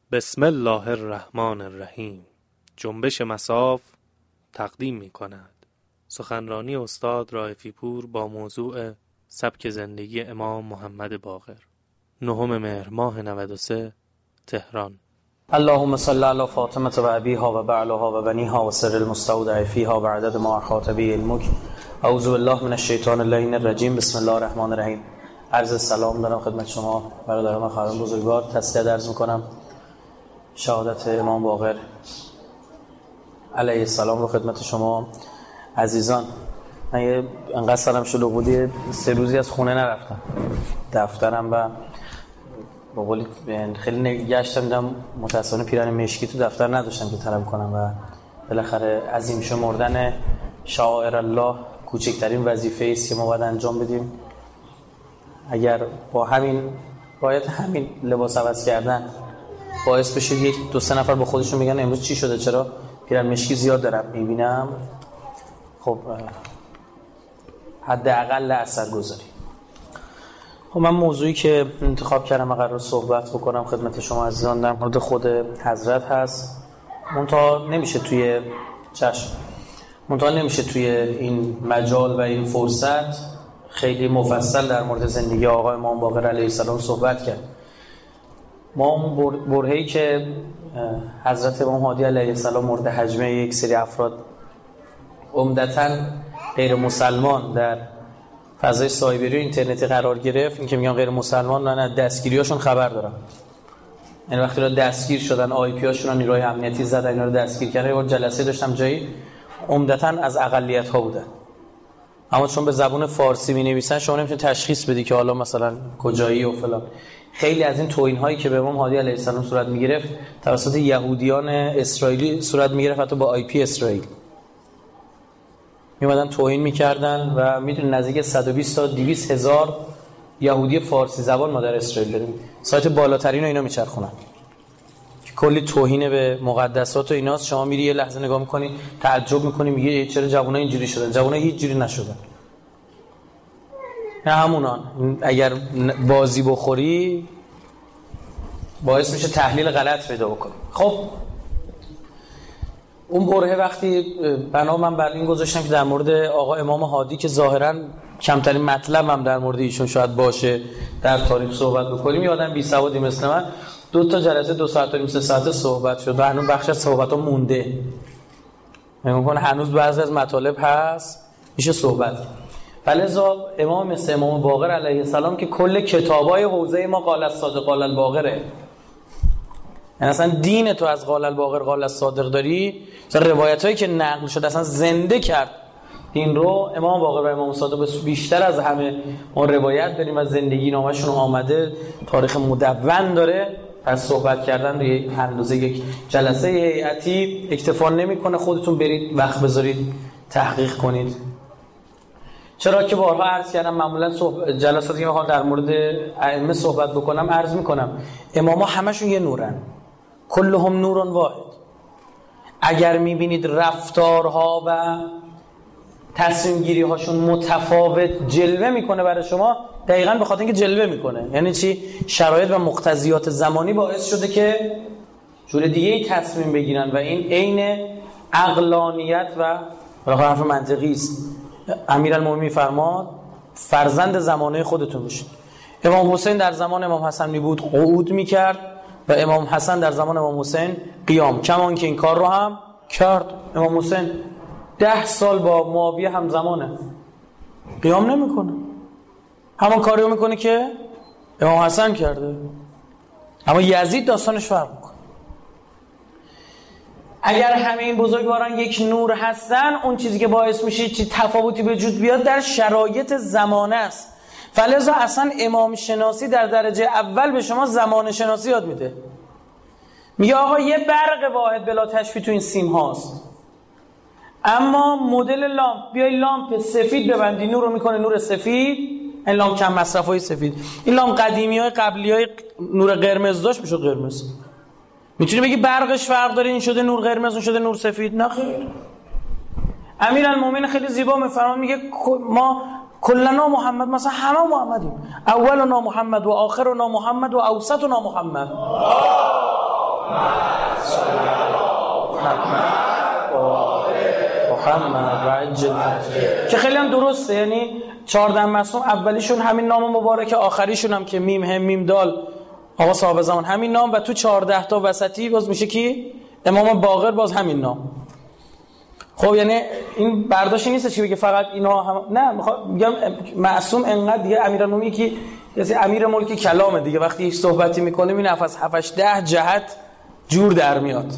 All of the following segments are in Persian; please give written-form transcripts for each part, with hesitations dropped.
بسم الله الرحمن الرحیم. جنبش مصاف تقدیم می کند سخنرانی استاد رائفی پور با موضوع سبک زندگی امام محمد باقر، 9 مهر ماه 93، تهران. اللهم صل علی فاطمه و ابیها و بعلها و بنیها و سر المستودع فیها و عدد ما احاط به علمک. اعوذ بالله من الشیطان اللعین الرجیم. بسم الله الرحمن الرحیم. عرض سلام دارم خدمت شما برادران و خواهران بزرگوار. تسلیت عرض می‌کنم شهادت امام باقر علیه السلام رو خدمت شما عزیزان. من انقدر سلام شده بودی 3 روزی از خونه نرفتم دفترم و با قولی خیلی گشتم، دیدم متأسفانه پیرن مشکی تو دفتر نداشتم که طلب کنم و بالاخره عظیم شمردن شعائر الله کوچکترین وظیفه است که ما باید انجام بدیم. اگر با همین لباس عوض کردن باعث بشه 1-2 نفر با خودشون میگن امروز چی شده، چرا پیرن مشکی زیاد دارم میبینم، خب حداقل اثر گذاری. خب من موضوعی که انتخاب کردم و قرار صحبت بکنم خدمت شما عزیزان در مورد خود حضرت هست. منتها نمیشه توی این مجال و این فرصت خیلی مفصل در مورد زندگی آقای امام باقر علیه السلام صحبت کرد. ما اون برهه‌ای که حضرت امام هادی علیه السلام مورد هجمه یک سری افراد عمدتاً غیر مسلمان در فضای سایبری و اینترنتی قرار گرفت، این که میگن غیر مسلمان، نه دستگیریاشون خبر دارم. یعنی وقتی را دستگیر شدن آی پی هاشون رو نیروهای امنیتی زدن، اینا رو دستگیر کردن. یه جلسه داشتم جایی عمدتاً از اقلیت ها بودن، اما چون به زبان فارسی می‌نویسن شما نمی‌تونید تشخیص بدی که حالا مثلا کجایی و فلان. خیلی از این توهین هایی که به امام هادی علیه السلام صورت می‌گرفت توسط یهودیان اسرائیلی صورت می‌گرفت، حتی با آی پی اسرائیل می‌اومدن توهین می‌کردن و می‌دونید نزدیک 120 تا 200 هزار یهودی فارسی زبان ما در اسرائیل داریم. سایت بالاترین رو اینا میچرخونن که کلی توهین به مقدسات و ایناست. شما میری یه لحظه نگاه می‌کنی تعجب می‌کنی، میگه چرا جوونا اینجوری شدن؟ جوونا هیچ جوری نشدن. نه همونان اگر بازی بخوری باعث میشه تحلیل غلط پیدا بکنی. خب اون برهه وقتی من بر این گذاشتم که در مورد آقا امام هادی که ظاهراً کمترین مطلب هم در مورد ایشون شاید باشه در تاریخ صحبت بکنیم، یادم بی سوادی مثل من 2 تا جلسه 2 ساعت و نیم 3 ساعت صحبت شد و هنوز بخش از صحبت‌ها مونده. میگم هنوز بعضی از مطالب هست میشه صحبت. فلذا امام مثل امام باقر علیه السلام که کل کتابای حوزه ما قال الصادق قال الباقره، یعنی اصلا دین تو از قال الباقر قال الصادق داری، مثلا روایتایی که نقل شده اصلا زنده کرد دین رو. امام باقر و امام صادق بیشتر از همه اون روایت داریم از زندگی نامشون آمده، تاریخ مدون داره. پس صحبت کردن روی اندازه یک جلسه هیئتی اکتفا نمیکنه، خودتون برید وقت بذارید تحقیق کنید. چرا که بارها عرض کردم معمولا جلساتی که در مورد ائمه صحبت بکنم عرض میکنم اماما همشون یه نورن، کلهم نور واحد. اگر میبینید رفتارها و تصمیم گیری هاشون متفاوت جلوه میکنه برای شما، دقیقاً به خاطر اینکه جلوه میکنه. یعنی چی؟ شرایط و مقتضیات زمانی باعث شده که جور دیگه ای تصمیم بگیرن و این عین عقلانیت و حرف منطقی است. امیرالمومنین فرماد فرزند زمانه خودتون بشید. امام حسین در زمان امام حسن می بود قعود میکرد و امام حسن در زمان امام حسین قیام، کمان که این کار رو هم کرد. امام حسین 10 سال با معاویه همزمانه، قیام نمیکنه، همون کاری رو میکنه که امام حسن کرده. اما یزید داستانش فرق میکنه. اگر همه این بزرگواران یک نور هستن، اون چیزی که باعث میشه چی تفاوتی به وجود بیاد در شرایط زمانه است. فلذا اصلا امام شناسی در درجه اول به شما زمان شناسی یاد میده. میگه آقا یه برق واحد بلا تشبیه تو این سیم هاست، اما مدل لامپ، بیای لامپ سفید ببندی نور رو میکنه نور سفید، این لامپ کم مصرفای سفید. این لامپ قدیمیای قبلیای نور قرمز داشت میشد قرمز. میتونی بگی برقش فرق داره، این شده نور قرمز اون شده نور سفید؟ نه خیر. امیرالمومنین خیلی زیبا میفرماد، میگه ما کلنا محمد، مثلا همه محمدیم، اولنا محمد و آخرنا محمد و اوسطنا محمد. اللهم رجل که خیلی هم درسته، یعنی 14 معصوم اولیشون همین نام مبارکه، آخریشون هم که میم هم میم دال آقا صاحب زمان همین نام، و تو 14 تا وسطی باز میشه کی؟ امام باقر باز همین نام. خب یعنی این برداشتی نیست چی بگه فقط اینا هم، نه میگم معصوم انقدر دیگه امیرالمومنین که مثل امیر ملک کلامه دیگه، وقتی یک صحبتی میکنه این نفس 7-10 جهت جور در میاد.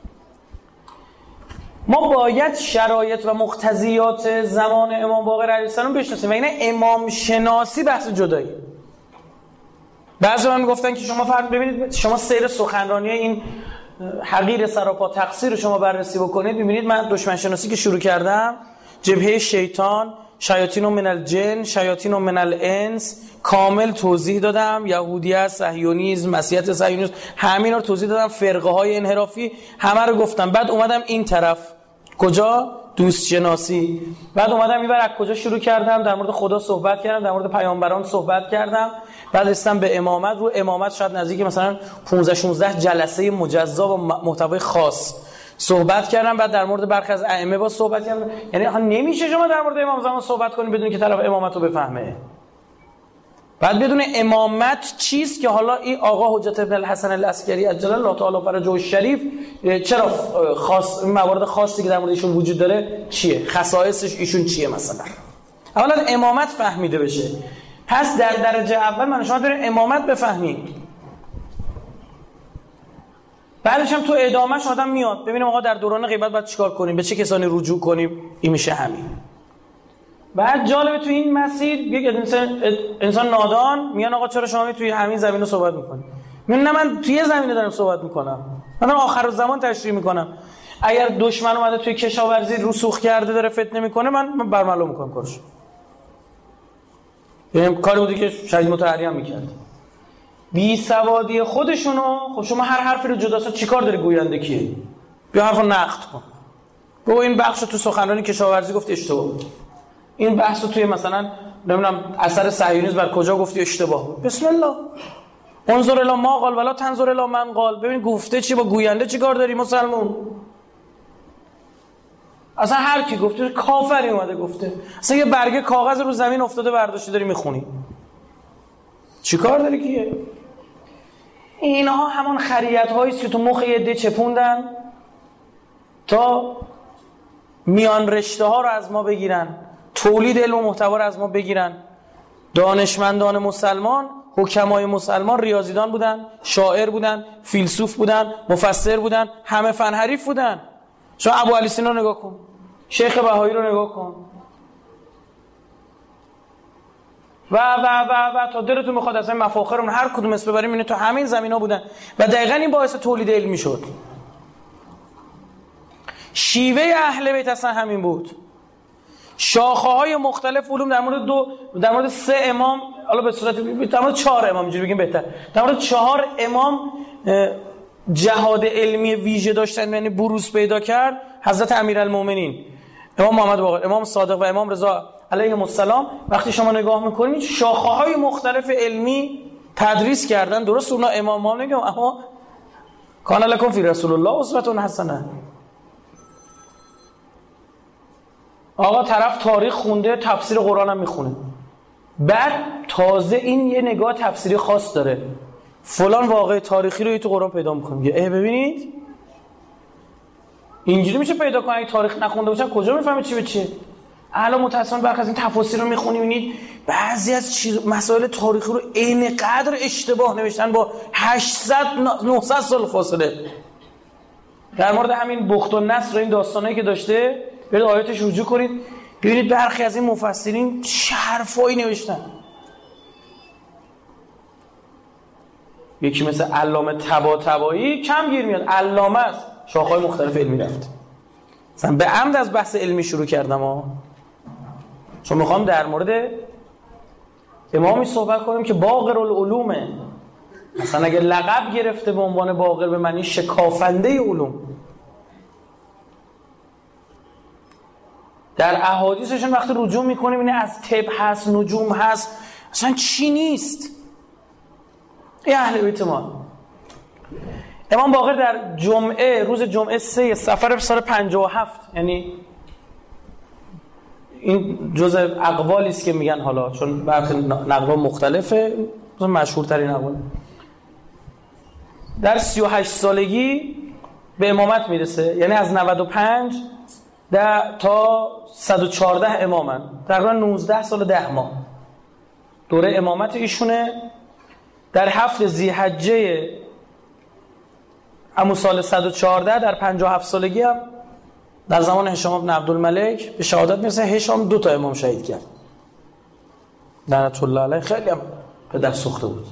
ما باید شرایط و مقتضیات زمان امام باقر علیه السلام بشناسیم و اینه امام شناسی بحث جدایی. بعضی من میگفتن که شما فرض ببینید، شما سیر سخنرانی این حقیر سراپا تقصیر رو شما بررسی بکنید، ببینید من دشمن شناسی که شروع کردم، جبهه شیطان، شیاطین من الجن، شیاطین من الانس، کامل توضیح دادم، یهودیت، صهیونیسم، مسیحیت صهیونیسم، همین رو توضیح دادم، فرقه های انحرافی همه رو گفتم. بعد اومدم این طرف کجا؟ دوست شناسی. بعد اومدم اینور از کجا شروع کردم؟ در مورد خدا صحبت کردم، در مورد پیامبران صحبت کردم. بعد رسیدم به امامت. رو امامت شاید نزدیک مثلا 15-16 جلسه مجزا با محتوای خاص صحبت کردم. بعد در مورد برخی از ائمه با صحبت کردم. یعنی نمیشه شما در مورد امام زمان صحبت کنید بدون که طرف امامت رو بفهمه. بعد بدون امامت چیست که حالا این آقا حجت ابن الحسن العسکری عجل الله تعالی فرجه الشریف چرا خاص موارد خاصی که در مورد ایشون وجود داره چیه؟ خصائصش ایشون چیه مثلا؟ اولا امامت فهمیده بشه. پس در درجه اول من شما بریم امامت بفهمیم. بعدش هم تو ادامهش آدم میاد ببینیم آقا در دوران غیبت باید چیکار کنیم، به چه کسانی رجوع کنیم، این میشه همین. بعد جالبه تو این مسیر یک انسان نادان میگن آقا چرا شما توی همین زمینه صحبت میکنید؟ نه من توی زمینه دارم صحبت میکنم، من دارم آخرالزمان تشریح میکنم. اگر دشمن اومده توی کشاورزی رسوخ کرده داره فتنه میکنه من برملا میکنم کارش. یعنی کاری بودی که شهید مطهری هم میکرد. بی سوادی خودشونو، خب شما هر حرفی رو جداسا چیکار داری گوینده کیه؟ بیا حرفو نقد کن. بابا این بخشو تو سخنرانی کشاورزی گفتی اشتباه بود. این بحثو توی مثلا نمیدونم اثر صهیونیسم بر کجا گفتی اشتباه بود. بسم الله. انظر الی ما قال ولا تنظر الی من قال. ببین گفته چی با گوینده چیکار داری مسلمون؟ اصلا هر کی گفته کافری اومده گفته. اصلا یه برگه کاغذ رو زمین افتاده برداشتی داری میخونی. چیکار داری کیه؟ اینها همان خریت‌هایی است که تو مخ یه عده چپوندن تا میان رشته ها رو از ما بگیرن، تولید علم و محتوا رو از ما بگیرن. دانشمندان مسلمان، حکمای مسلمان ریاضیدان بودن، شاعر بودن، فیلسوف بودن، مفسر بودن، همه فن حریف بودن. شما ابو علی سینا رو نگاه کن، شیخ بهایی رو نگاه کن و تا دلتون میخواد اصلا مفاخرمون هر کدوم اسم ببریم اینه تو همین زمینا بودن و دقیقاً این باعث تولید علمی شد. شیوه اهل بیت اصلا همین بود. شاخه‌های مختلف علوم در مورد 3 امام، حالا به صورت در مورد 4 امام اینجوری بگیم بهتر، در مورد 4 امام جهاد علمی ویژه داشتن، یعنی بروز پیدا کرد. حضرت امیرالمومنین امام محمد باقر، امام صادق و امام رضا علیهم السلام. وقتی شما نگاه میکنید شاخه‌های مختلف علمی تدریس کردن. درست اونا امام نگم، اما کان لکم فی رسول الله اسوة حسنه. آقا طرف تاریخ خونده، تفسیر قرآن هم میخونه، بعد تازه این یه نگاه تفسیری خاص داره، فلان واقعه تاریخی رو تو قرآن پیدا میکنه. ببینید اینجوری میشه پیدا کنه. اگه تاریخ نخونده باشن کجا میفهمه چی به چیه؟ الان متأسفانه برخی از این تفاسیر رو میخونی میبینید بعضی از مسائل تاریخی رو اینقدر اشتباه نوشتن با 800-900 سال فاصله. در مورد همین بخت و نصر این داستانایی که داشته برید آیاتش رجوع کنید ببینید برخی از این مفسرین چه حرفایی نوشتن. یکی مثل علامه طباطبایی کم گیر میاد، علامه است، شاخه‌های مختلف علمی رفت. مثلا به عمد از بحث علمی شروع کردم چون میخوام در مورد امامی صحبت کنیم که باقر العلومه. مثلا اگه لقب گرفته به عنوان باقر به معنی شکافنده علوم، در احادیثشون وقتی رجوع میکنیم اینه از طب هست، نجوم هست، اصلا چی نیست. این اهل بیت ما. امام باقر در جمعه، روز جمعه 3 صفر سال 57، یعنی این جزء اقوالی است که میگن، حالا چون برخی نقل‌ها مختلفه، مشهورترین اقوال در 38 سالگی به امامت میرسه، یعنی از 95 تا 114 امامن، تقریبا 19 سال 10 ماه دوره امامت ایشونه. در 7 ذی‌حجه همون سال 114 در 57 سالگی هم در زمان هشام بن عبدالملک به شهادت میرسه. هشام 2 تا امام شهید کرد لعنت الله علیه، خیلی هم پدر سوخته بود.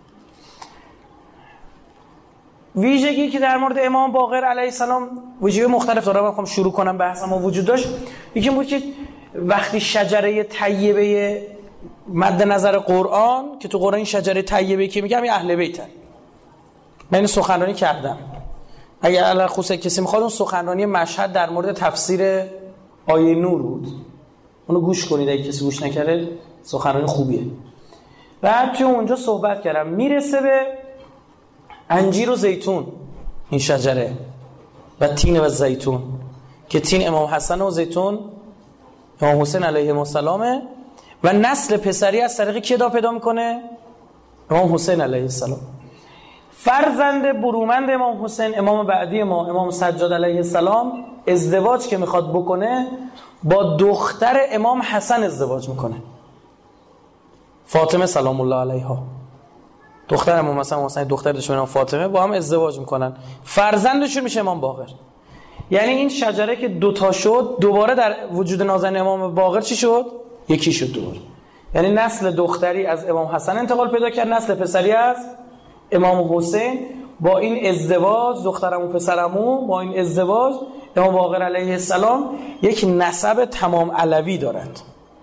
ویژگی که در مورد امام باقر علیه السلام ویژگی مختلف داره، من میخوام شروع کنم بحثم و وجود داشت. یکی بود که وقتی شجره طیبه مد نظر قرآن، که تو قرآن این شجره طیبه که میگم این اهل بیتن، من این سخنرانی کردم، اگر علی خصوص کسی میخواد اون سخنرانی مشهد در مورد تفسیر آیه نور بود، اونو گوش کنید اگه کسی گوش نکرده، سخنرانی خوبیه. بعد توی اونجا صحبت کردم میرسه به انجیر و زیتون، این شجره و تین و زیتون، که تین امام حسن و زیتون امام حسین علیه السلامه و نسل پسری از طریق کی پیدا میکنه؟ امام حسین علیه السلام. فرزند برومند امام حسین، امام بعدی ما، امام سجاد علیه السلام، ازدواج که میخواد بکنه با دختر امام حسن ازدواج میکنه، فاطمه سلام الله علیها، دختر امام حسن دختر دشمن فاطمه، با هم ازدواج میکنن، فرزندشون میشه امام باقر. یعنی این شجره که 2 تا شد، دوباره در وجود نازنین امام باقر چی شد؟ یکی شد دوباره. یعنی نسل دختری از امام حسن انتقال پیدا کرد، نسل پسری از امام حسین. با این ازدواج دخترمو پسرمو، با این ازدواج امام باقر علیه السلام یک نسب تمام علوی دارد،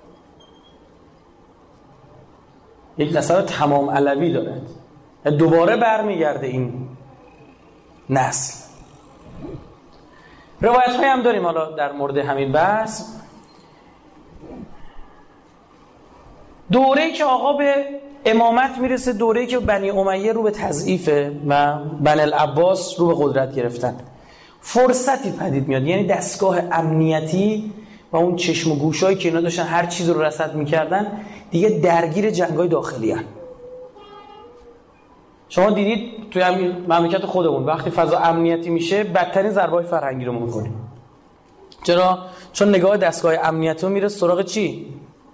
یک نسب تمام علوی دارد، دوباره برمیگرده این نسل. روایت های هم داریم حالا در مورد همین بحث. دوره‌ای که آقا به امامت میرسه، دوره‌ای که بنی امیه رو به تضعیفه و بنی العباس رو به قدرت گرفتن، فرصتی پدید میاد. یعنی دستگاه امنیتی و اون چشم و گوشایی که اینا داشتن هر چیز رو رصد میکردن دیگه درگیر جنگ‌های داخلی هستن. شما دیدید توی همین مملکت خودمون وقتی فضا امنیتی میشه بدترین ضربه‌های فرهنگی رو می‌خوریم. چرا؟ چون نگاه دستگاه امنیتی رو میره سراغ چی؟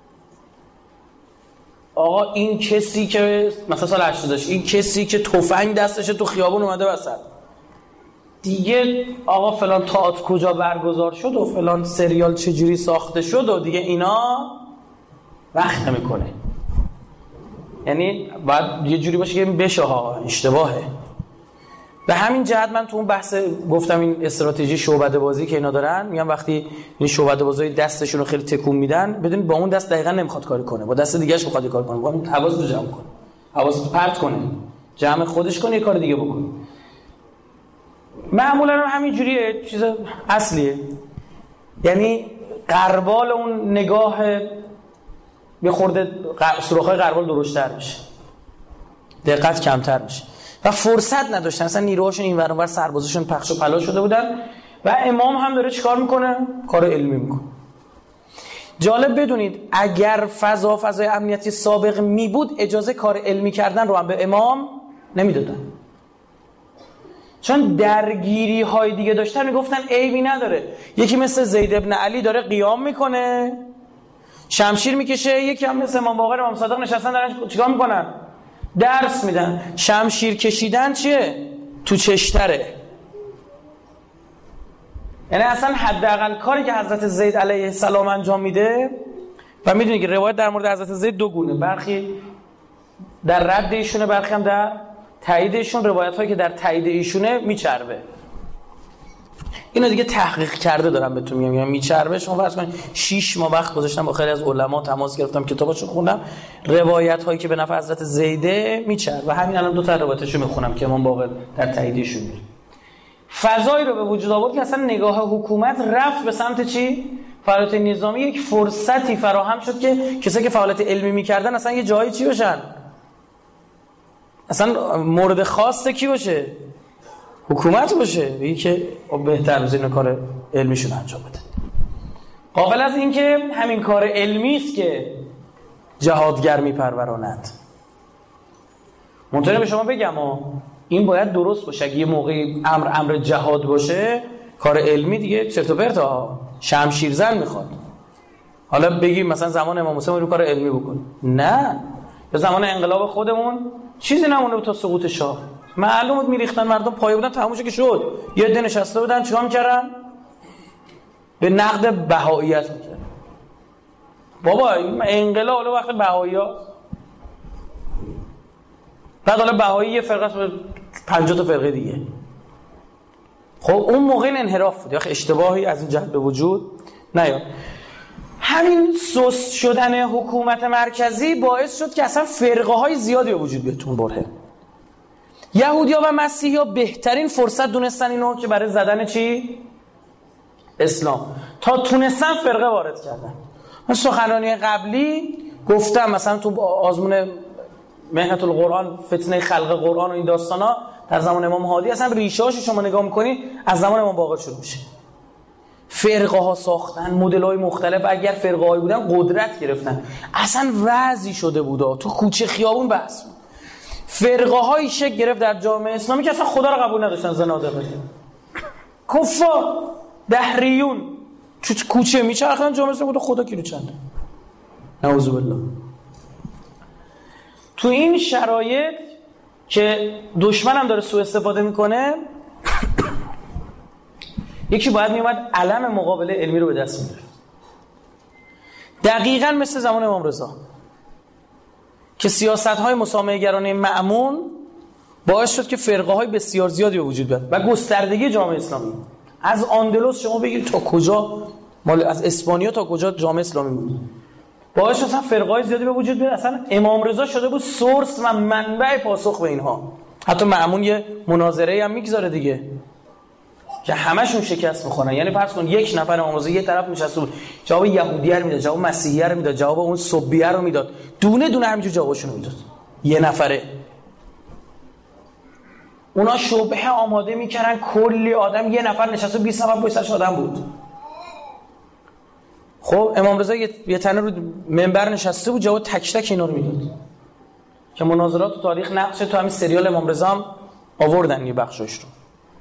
آقا این کسی که مثلا سال 80 داشت، این کسی که تفنگ دستشه تو خیابون اومده وسط، دیگه آقا فلان تئاتر کجا برگزار شد و فلان سریال چجوری ساخته شد و دیگه اینا وقت نمیکنه. یعنی باید یه جوری باشه که بشه ها اشتباهه. به همین جهت من تو اون بحث گفتم این استراتژی شعبده بازی که اینا دارن، میگم وقتی این شعبده بازای دستشون رو خیلی تکون میدن، بدون با اون دست دقیقاً نمیخواد کاری کنه، با دست دیگه‌اش میخواد کار کنه، با اون حواس رو جمع کنه، حواس رو پرت کنه، جمع خودش کنه، یه کار دیگه بکنه. معمولا هم همین جوریه، چیز اصلیه. یعنی غربال اون نگاه یه خورده سوراخ‌های غربال درشت‌تر میشه، دقت کمتر میشه و فرصت نداشتن، اصلا نیروهاشون این ور اون ور سربازاشون پخش و پلا شده بودن و امام هم داره چیکار میکنه؟ کار علمی میکنه. جالب بدونید اگر فضای امنیتی سابق می بود اجازه کار علمی کردن رو هم به امام نمیدادن، چون درگیری های دیگه داشتن، میگفتن عیبی نداره، یکی مثل زید ابن علی داره قیام میکنه شمشیر میکشه، یکی هم مثل امام باقر امام صادق نشستن دارن چیکار میکنن؟ درس میدن. شمشیر کشیدن چیه؟ تو چشتره. یعنی اصلا حداقل کاری که حضرت زید علیه السلام انجام میده، و میدونی که روایت در مورد حضرت زید 2 گونه، برخی در رد ایشونه، برخی هم در تایید ایشون. روایت هایی که در تایید ایشونه میچربه، اینو دیگه تحقیق کرده دارم بهتون میگم میچربه. شما فرض کنید 6 ماه وقت گذاشتم با خیلی از علما تماس گرفتم، کتاباشو خوندم، روایت هایی که به نفع حضرت زیده میچربه و همین الان 2 تا روایتشو میخونم که امام باقر در تاییدشون میره. فضایی رو به وجود آورد که اصلا نگاه حکومت رفت به سمت چی؟ فعالیت نظامی. یک فرصتی فراهم شد که کسایی که فعالیت علمی میکردن اصلا یه جایی چی بشن، اصلا مورد خاصه کی باشه؟ حکومت باشه، بگی که بهتر از این کار علمیشون انجام بده. غافل از این که همین کار علمی است که جهادگر میپروراند. منطقه به شما بگم این باید درست باشه. اگه یه موقعی امر جهاد باشه، کار علمی دیگه چرت و پرتا، شمشیرزن میخواد. حالا بگیم مثلا زمان امام حسین رو کار علمی بکنیم، نه. به زمان انقلاب خودمون چیزی نمونه تا سقوط شاه. معلوم بود میریختن مردم پایه بودن، تموم شد که شد. یه عده نشسته بودن چیکار میکردن؟ به نقد بهائیت میکردن. بابا انقلاب حالا وقت بهائی‌ها، بعد حالا بهایی یه فرقه است 50 تا فرقه دیگه. خب اون موقع این انحراف بود. یا اشتباهی از این جهت به وجود نیاد. همین سوس شدن حکومت مرکزی باعث شد که اصلا فرقه های زیادی به وجود بیاد تون بره. یهودی‌ها و مسیحی‌ها بهترین فرصت دونستن اینو که برای زدن چی؟ اسلام. تا تونستن فرقه وارد کردن. من سخنرانی قبلی گفتم مثلا تو آزمون مهنت القرآن، فتنه خلق قرآن و این داستانا در زمان امام هادی اصلا ریشه‌هاش شما نگاه می‌کنی از زمان امام باقر شروع میشه. فرقه ها ساختن، مدل های مختلف. اگر فرقه هایی بودن قدرت گرفتن، اصلا وضعی شده بودا تو کوچه خیابون بحث. فرقه هایی شکل گرفت در جامعه اسلامی که اصلا خدا رو قبول نداشتن، زنادقه، کفار، دهریون، تو کوچه میچرخن جامعه اسلامی، خدا کیلو چنده، نعوذ بالله. تو این شرایط که دشمن هم داره سوء استفاده میکنه، یکی باید میومد علم مقابله علمی رو به دست میگرفت. دقیقاً مثل زمان امام رضا که سیاست‌های مسامحه گرانه مأمون باعث شد که فرقه‌های بسیار زیادی به وجود بیاد و گستردگی جامعه اسلامی از اندلس شما بگید تا کجا، مال از اسپانیا تا کجا جامعه اسلامی بود، باعث شد فرقه‌های زیادی به وجود بیاد. اصلا امام رضا شده بود سورس و منبع پاسخ به اینها. حتی مأمون یه مناظره هم میگذاره دیگه که همشون شکست میخورن. یعنی فرض کن یک نفر امام رضا یه طرف نشسته بود، جواب یهودیه رو میداد، جواب مسیحیه رو میداد، جواب اون صبیه رو میداد، دونه دونه همینجور جوابشون رو میداد، یه نفره. اونا شبهه آماده میکردن، کلی آدم، یه نفر نشسته 20 نفر پشتش آدم بود. خب امام رضا یه تنه رو منبر نشسته بود، جواب تک تک اینا رو میداد که مناظرات تو تاریخ نقشه تو همین سریال امام رضا هم آوردن یه بخشش رو.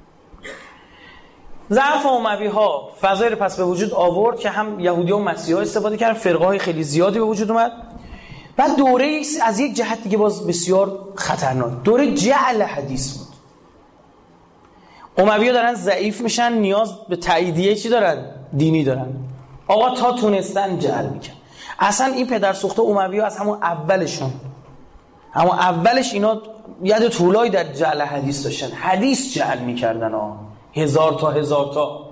ضعف اموی ها فضایی رو پس به وجود آورد که هم یهودی و مسیحی ها استفاده کردن، فرقه های خیلی زیادی به وجود اومد. بعد دوره از یک جهت دیگه باز بسیار خطرناک، دوره جعل حدیث بود. اموی ها دارن ضعیف میشن، نیاز به تاییدیه چی دارن؟ دینی دارن. آقا تا تونستن جعل میکن. اصلا این پدر سوخته اموی ها از همون اولش اینا ید طولایی در جعل حدیث داشتن، حدیث جعل میکردن هزار تا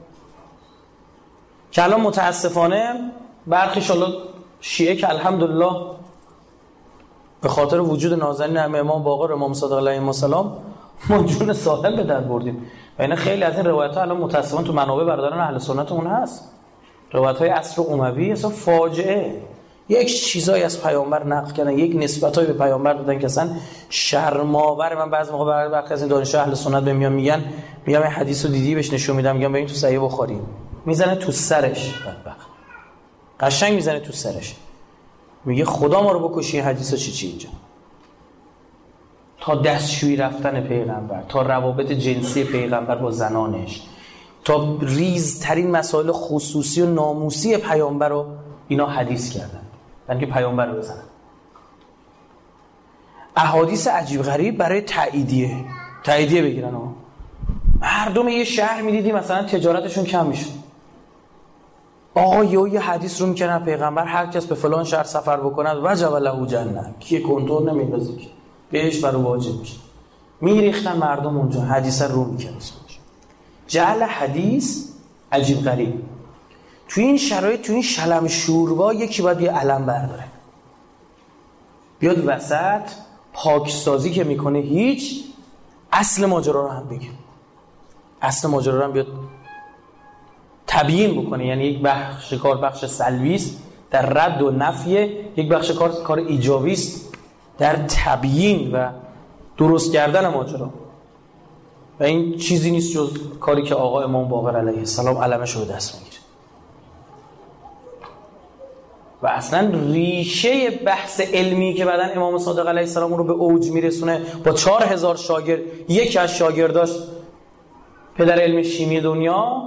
که الان متاسفانه برخی شالله شیعه که الحمدلله به خاطر وجود نازنین امام باقر امام صادق علیه السلام ما جون سالم به در بردیم. و اینا خیلی از این روایت‌ها الان متاسفانه تو منابع برادران اهل سنتمون هست. روایت‌های عصر اموی اصلا فاجعه، یک چیزایی از پیامبر نقل کردن، یک نسبتایی به پیامبر دادن که اصلا شرم‌آور. من بعضی موقع برخی از این دانشجو اهل سنت بهم میگن این حدیث رو دیدی، بهش نشون میدم، میگم ببین تو صحیح بخاری، میزنه تو سرش، بدبخت قشنگ میزنه تو سرش، میگه خدا ما رو بکشی. این حدیثا چی اینجا؟ تا دستشویی رفتن پیغمبر، تا روابط جنسی پیغمبر با زنانش، تا ریزترین مسائل خصوصی و ناموسی پیامبر رو اینا حدیث کردن، یعنی که پیامبر رو بزنن. احادیث عجیب غریب برای تاییدیه بگیرن. مردم یه شهر میدیدی مثلا تجارتشون کم میشه، آقا یه حدیث رو میکنن پیغمبر هر کس به فلان شهر سفر بکند وجب له جنت، کی کنترل نمیندازه که بهش برای واجب میشه. میریختن مردم اونجا حدیث رو میکنن. جعل حدیث عجیب غریب. تو این شرایط، تو این شلم شوربا، یکی باید یه علم برداره بیاد وسط، پاکسازی که میکنه هیچ، اصل ماجرا رو هم بگه، اصل ماجرا رو هم بیاد تبیین بکنه. یعنی یک بخش کار بخش سلبیست در رد و نفی، یک بخش کار ایجابیست در تبیین و درست کردن ماجرا. و این چیزی نیست جز کاری که آقا امام باقر علیه السلام علمش رو به دست میگیره. و اصلا ریشه بحث علمی که بعدن امام صادق علیه السلام رو به اوج میرسونه با 4000 شاگرد، یکی از شاگرداش پدر علم شیمی دنیا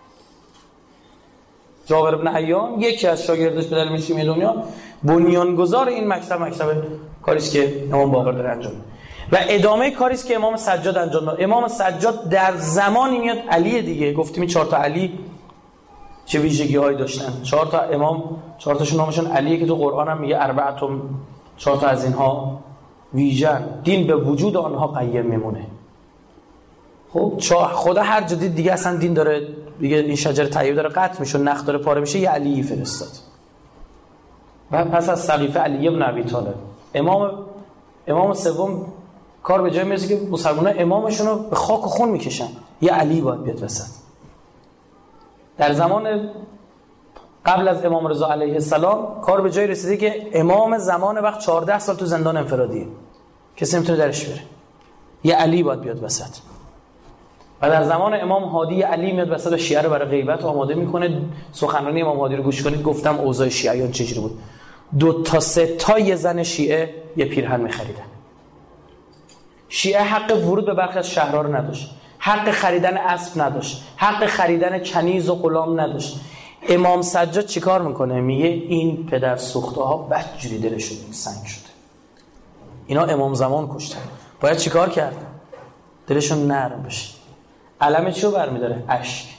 جابر بن حیان، یکی از شاگرداش پدر علم شیمی دنیا، بنیانگذار این مکتب کاریست که امام باقر داره انجام میده و ادامه کاریست که امام سجاد انجام داد. امام سجاد در زمانی میاد، علی دیگه گفتیم این 4 تا علی چه ویژگی‌هایی داشتن. 4 تا امام، 4 تاشون نامشون علیه که تو قرآن هم میگه اربعتم، 4 تا از اینها ویژن، دین به وجود آنها قیم میمونه. خب خدا هر جا دید دیگه اصلا دین داره دیگه، این شجره طیب داره قطع میشه، نخ داره پاره میشه، یه علی فرستاد. و پس از سقیفه علی ابن ابی طالب امام سوم کار به جای میرسه که مسلمان‌ها امامشون رو به خاک و خون میکشن، یه علی باید بیاد وسط. در زمان قبل از امام رضا علیه السلام کار به جای رسیده که امام زمان وقت 14 سال تو زندان انفرادیه، کسی نمیتونه درش بره، یه علی باید بیاد وسط. و در زمان امام هادی علی میاد وسط و شیعه رو برای غیبت آماده میکنه. سخنرانی امام هادی رو گوش کنید، گفتم اوضاع شیعیان چجوری بود. 2 تا 3 تا یه زن شیعه یه پیرهن میخریدن. شیعه حق ورود به برخی از شهرها رو نداشت، حق خریدن اسب نداشت، حق خریدن کنیز و غلام نداشت. امام سجاد چیکار میکنه؟ میگه این پدر سوخته ها بدجوری دلشون سنگ شده، اینا امام زمان کشتن، باید چیکار کرد؟ دلشون نرم بشه. علم چیو برمیداره؟ اشک.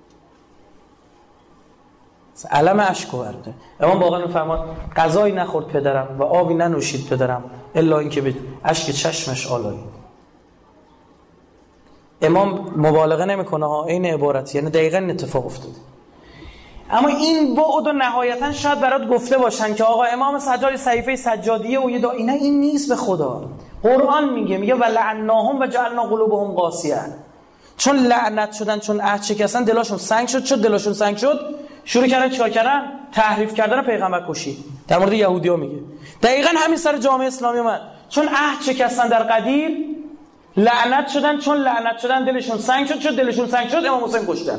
علم اشک رو برمیداره. امام باقر میفرماد غذایی نخورد پدرم و آبی ننوشید پدرم الا اینکه به اشک چشمش آلایی. امام مبالغه نمیکنه ها، این عبارتی، یعنی دقیقاً اتفاق افتاده. اما این بعد و نهایتاً شاید برات گفته باشن که آقا امام سجاد صحیفه سجادیه و یه اینا، این نیست. به خدا قرآن میگه ولعناهم و جعلنا قلوبهم قاسیه، چون لعنت شدن، چون عهد شکستن، دلاشون سنگ شد. چون دلاشون سنگ شد شروع کردن چیکار کردن؟ تحریف کردن پیغمبر کشی. در مورد یهودی‌ها میگه دقیقاً همین سر جامعه اسلامی اومد، چون عهد شکستن در قدیر لعنت شدن، چون لعنت شدن دلشون سنگ شد، چون دلشون سنگ شد امام حسین کشتن.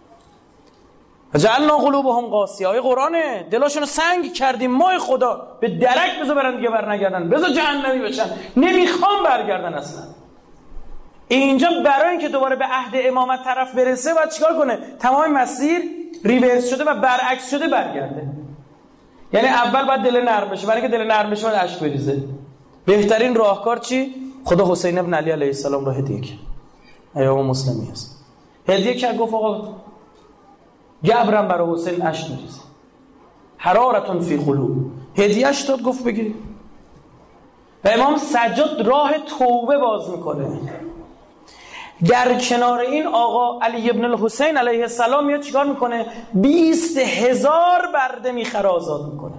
جعلنا قلوبهم قاسیه، آیه قرآنه، دلاشون سنگ کردیم ما خدا، به درک بذار برن دیگه برنگردن، بذار جهنمی بشن، نمیخوام برگردن اصلا. اینجا برای اینکه دوباره به عهد امامت طرف برسه باید چیکار کنه؟ تمام مسیر ریورس شده و برعکس شده برگرده. یعنی اول باید دل نرم بشه، برای اینکه دل نرم بشه باید اشک بریزه. بهترین راهکار چی؟ خدا حسین ابن علی علیه السلام رو هدیه کرد. ایام مسلمی است. هدیه کرد، گفت آقا گبرم برای حسین اشک میریزه، حرارتون فی قلوب. هدیهش داد، گفت بگیرید. و امام سجاد راه توبه باز میکنه. در کنار این آقا علی ابن الحسین علیه السلام میاد چیکار میکنه؟ 20,000 برده میخره، آزاد میکنه.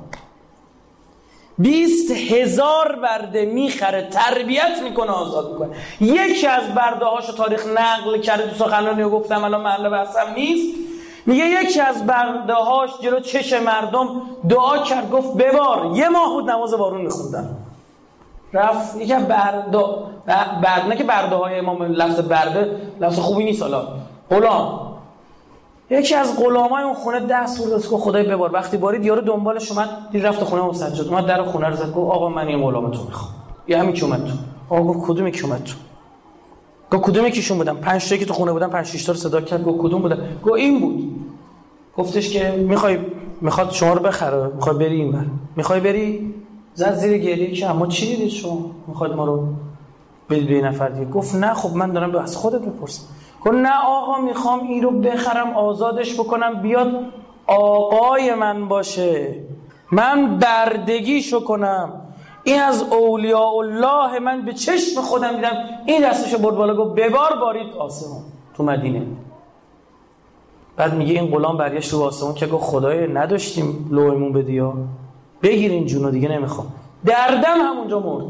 20,000 برده میخره، تربیت میکنه، آزاد میکنه. یکی از برده هاشو تاریخ نقل کرده، تو سخنرانی رو گفتم الان محل بحثم نیست. میگه یکی از برده هاش جلو چشم مردم دعا کرد، گفت ببار. 1 ماه بود نماز بارون میخوندن. رفت یکی از برده که برده های امام، لفظ برده لفظ خوبی نیست، حالا غلام، یکی از غلامای اون خونه دست برد که خدای ببار. وقتی بارید یارو دنبالش اومد، دید رفت خونه امام سجاد، اومد در خونه رو زد، گفت آقا من این غلامتو میخوام. یا همین که اومد تو. آقا گفت کدوم یکی اومد تو؟ گفت کدوم یکیشون بودن؟ 5 تا که تو خونه بودن 5-6 تا رو صدا کرد، گفت کدوم بودن؟ گفت این بود. گفتش که میخواد شما رو بخره، میخواد بری اینور، میخوای بری؟ زد زیر گریه که اما چی دیدید شما میخواد ما رو بدید به نفر دیگه؟ گفت نه خب من دارم از خودت بپرسم. گفت نه آقا میخوام این رو بخرم، آزادش بکنم، بیاد آقای من باشه، من بردگیشو کنم. این از اولیاء الله، من به چشم خودم دیدم. این دستشو برد بالا، گفت ببار. بارید آسمان تو مدینه. بعد میگه این غلام برگشت تو آسمان که گفت خدای نداشتیم لوحمون بدی، یا بگیر این جونو دیگه نمیخوام. دردم همونجا مرد.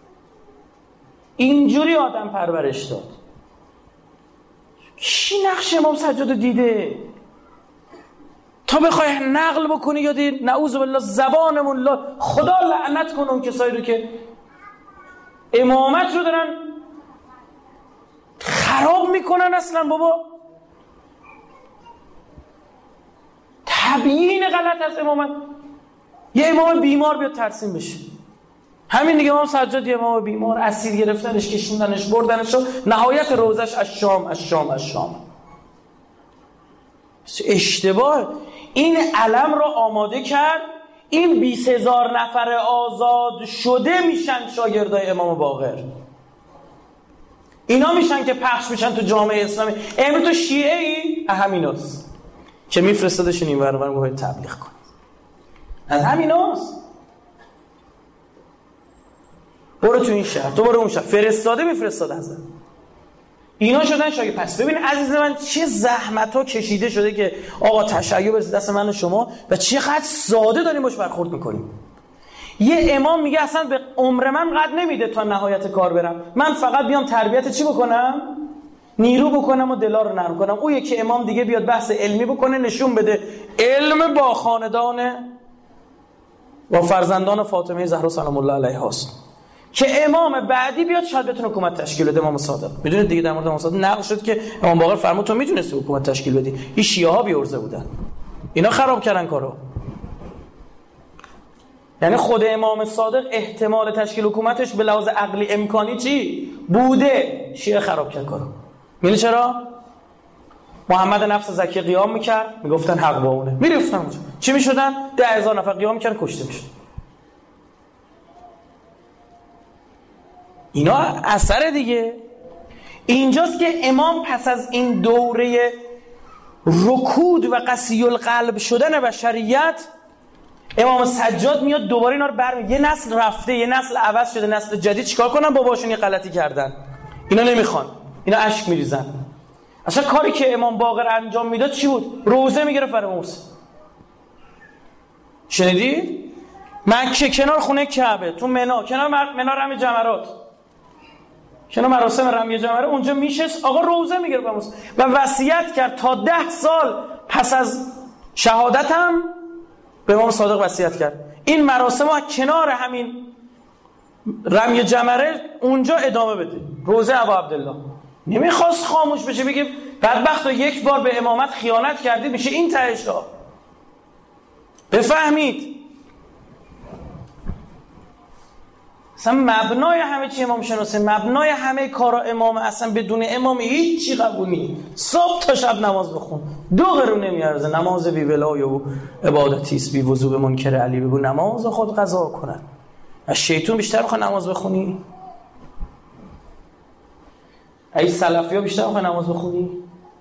اینجوری آدم پرورش داد. کی نقش امام سجاد دیده تا بخوای نقل بکنی؟ یادی نعوذ بالله زبانمون خدا لعنت کنه اون کسایی رو که امامت رو دارن خراب میکنن. اصلا بابا تبیین غلط از امامت. یه امام بیمار بیاد ترسیم بشه. همین دیگه امام سجاد یه امام بیمار، اسیر گرفتنش، کشوندنش، بردنش و نهایت روزش الشام. اشتباه. این علم رو آماده کرد. این 20,000 نفر آزاد شده میشن شاگردای امام باقر. اینا میشن که پخش میشن تو جامعه اسلامی. امروز تو شیعه ای همیناست که میفرستادشون این ور اون ور تبلیغ کنه. از همیناست. برو تو این شهر، تو برو اون شهر، فرستاده میفرستاده ازت. اینا شدن شاگرد. پس ببین عزیز من چه زحمت‌ها کشیده شده که آقا تشیع برسه دست من و شما و چقدر ساده داریم باش برخورد میکنیم. یه امام میگه اصلا به عمر من قد نمیده تا نهایت کار برم، من فقط بیام تربیت چی بکنم؟ نیرو بکنم و دلا رو نرم کنم. او یکی امام دیگه بیاد بحث علمی بکنه، نشون بده علم با خاندان و فرزندان فاطمه زهرا سلام الله علیها است که امام بعدی بیاد شاید بتونه حکومت تشکیل بده. امام صادق میدونید دیگه در مورد امام صادق نقل شد که امام باقر فرمود تو میتونستی حکومت تشکیل بدی. این شیعه ها بیورزه بودن، اینا خراب کردن کارو. یعنی خود امام صادق احتمال تشکیل حکومتش به لحاظ عقلی امکانی چی بوده، شیعه خراب کرد کارو. میدونی چرا؟ محمد نفس زکی قیام میکرد، میگفتن حق با اونه، میرفتن اونجا چی میشدن؟ 10,000 نفر قیام میکردن، کشته میشد. اینا اثر دیگه. اینجاست که امام پس از این دوره رکود و قسی القلب شدن بشریت، امام سجاد میاد دوباره اینا رو برمی‌داره. یه نسل رفته، یه نسل عوض شده، نسل جدید چیکار کنن؟ باباشون یه غلطی کردن، اینا نمیخوان، اینا اشک میریزن. اصلا کاری که امام باقر انجام میداد چی بود؟ روزه میگرفت برای موسی. شنیدی؟ مکه کنار خونه کعبه، تو منا، کنار رمی جمرات، کنار مراسم رمی جمرات، اونجا میشست آقا روزه میگرفت برای موسی و وصیت کرد تا 10 سال پس از شهادتم به امام صادق وصیت کرد این مراسم ها کنار همین رمی جمره اونجا ادامه بده. روزه ابا عبدالله نمیخواست خاموش بشه، بگه بدبخت و یک بار به امامت خیانت کردی، میشه این تهش ها. بفهمید اصلا مبنای همه چی امام شناسه، مبنای همه کارا امام. اصلا بدون امام هیچی قبولی. صبح تا شب نماز بخون، 2 قرون نمیارزه. نماز بی ولای و عبادتیست، بی وضو به منکر علی بگو نماز خود قضا کنن. از شیطون بیشتر میخوای نماز بخونی؟ ای سلفی ها بیشتر میخوای نماز بخونی؟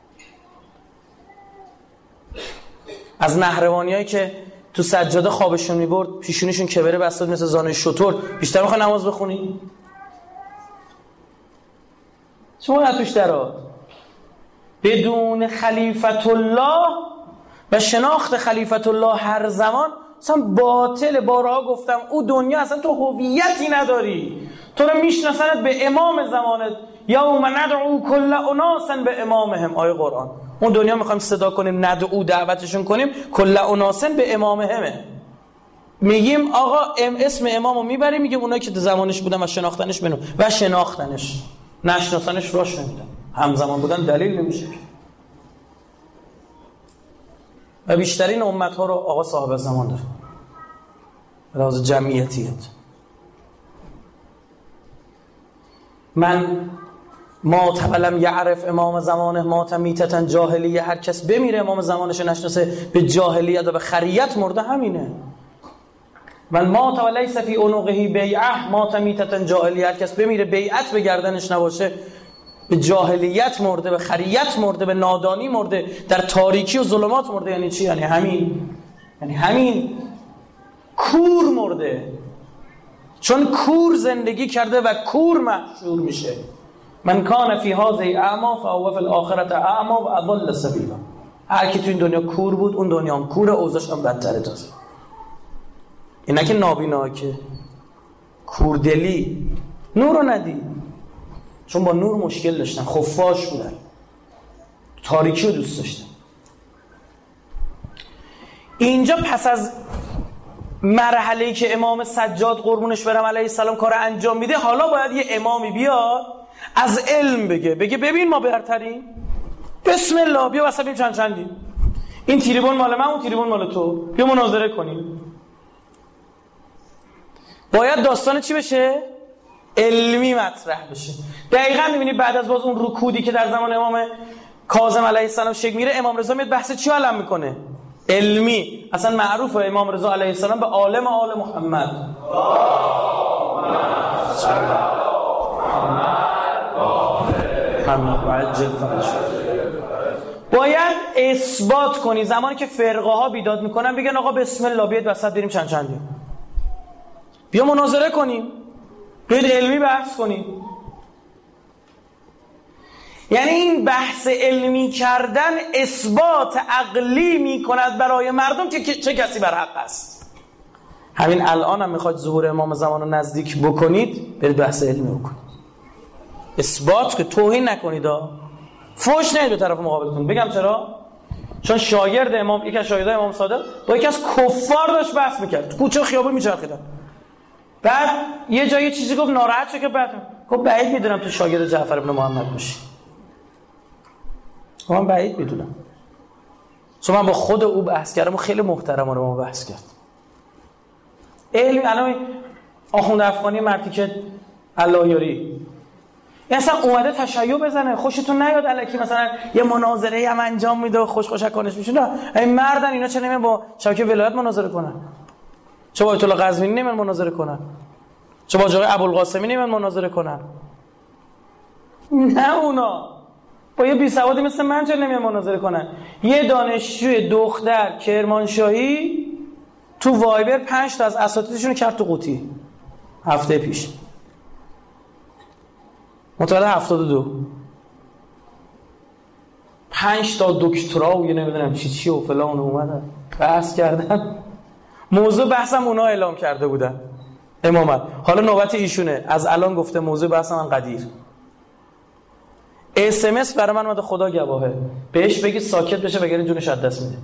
از نهروانی هایی که تو سجاده خوابشون میبرد، پیشونیشون کبره بستاد مثل زانوی شتر، بیشتر میخوای نماز بخونی؟ شما نتوش درات. بدون خلیفت الله و شناخت خلیفت الله هر زمان اصلا باطل. بارها گفتم او دنیا اصلا تو هویتی نداری. تو رو میشناسند به امام زمانت، یوم ندعو کل اناس به امامهم. آیه قرآن. اون دنیا میخوایم صدا کنیم ندعو دعوتشون کنیم، کل اناس به امامهمه. میگیم آقا اسم امامو میبریم، میگیم اونایی که زمانش بودن و شناختنش بنو و شناختنش، نشناسنش راش نمیدن. همزمان بودن دلیل نمیشه. و بیشترین امتها رو آقا صاحب زمان داره به لحاظ جمعیتیت. ما ولم یعرف امام زمانه مات میتتن جاهلیه. هر کس بمیره امام زمانش نشناسه به جاهلیت و به خریت مرده. همینه. من مات ولیس فی عنقه بیعه مات میتتن جاهلیه. هر کس بمیره بیعت به گردنش نباشه به جاهلیت مرده، به خریت مرده، به نادانی مرده، در تاریکی و ظلمات مرده. یعنی چی؟ یعنی همین کور مرده، چون کور زندگی کرده و کور محشور میشه. من کان فی هذه اعما فهو فی الاخره اعما و اضل سبیلا. هر کی تو این دنیا کور بود اون دنیا هم کوره، اوضاعش هم بدتره. تازه اینا که نابینا، که کوردلی نور رو ندید، چون با نور مشکل داشتن، خفاش بودن، تاریکی رو دوست داشتن. اینجا پس از مرحله‌ای که امام سجاد قربونش برم علیه السلام کار انجام میده، حالا باید یه امامی بیاد از علم بگه ببین ما برتریم، بسم الله بیا واسه چندی، این تریبون مال من اون تریبون مال تو، بیا مناظره کنیم. باید داستان چی بشه؟ علمی مطرح بشه. دقیقاً می‌بینید بعد از باز اون رکودی که در زمان امام کاظم علیه السلام شکل میگیره، امام رضا میاد بحث چی علم میکنه؟ علمی. اصلا معروفه امام رضا علیه السلام به عالم آل محمد باید اثبات کنی. زمانی که فرقه ها بیداد میکنن بگن آقا بسم الله بیاید وسط بریم چند چندیم، بیا مناظره کنیم، بیاید علمی بحث کنیم. یعنی این بحث علمی کردن اثبات عقلی میکند برای مردم که چه کسی بر حق است. همین الان هم میخواید ظهور امام زمان رو نزدیک بکنید، برید بحث علمی بکنید، اثبات که توهین نکنید، فوش نهید به طرف مقابلتون. بگم چرا؟ چون شاگرد امام، یکی از شاگردای امام صادق با یکی از کفار داشت بحث میکرد، تو کوچه خیابون میچرخیدن. بعد یه جایی چیزی گفت ناراحت شد که گفت بعید میدونم تو شاگرد جعفر ابن محمد باشی. من بعید میدونم، چون من با خود او بحث کردم و خیلی محترمانه با ما بحث کرد. علم الان آخوند افغانی مرتیکه الله یاری اصلا اومده تشیع بزنه، خوشتون نیاد الکی مثلا یه مناظره هم انجام میده و خوشکنش میشه. نه این مردن اینا چه نمیان با شبکه ولایت مناظره کنن؟ چه با آیت الله قزوینی نمیان مناظره کنن؟ چه با جای ابوالقاسمی نمیان مناظره کنن؟ نه اونا با یه بیسوادی مثل من چرا نمیان مناظره کنن؟ یه دانشجوی دختر کرمانشاهی تو وایبر 5 تا از اساتیدشون کرد تو قوطی هفته پیش، متولد 72، 5 تا دکترا و یه نمیدونم چی و فلان اومدن بحث کردن. موضوع بحثم اونا اعلام کرده بودن امامت، حالا نوبت ایشونه. از الان گفته موضوع بحثم من قدیر. SMS برای من اومده، خدا گواهه، بهش بگید ساکت بشه وگرنه جونش از دست میده.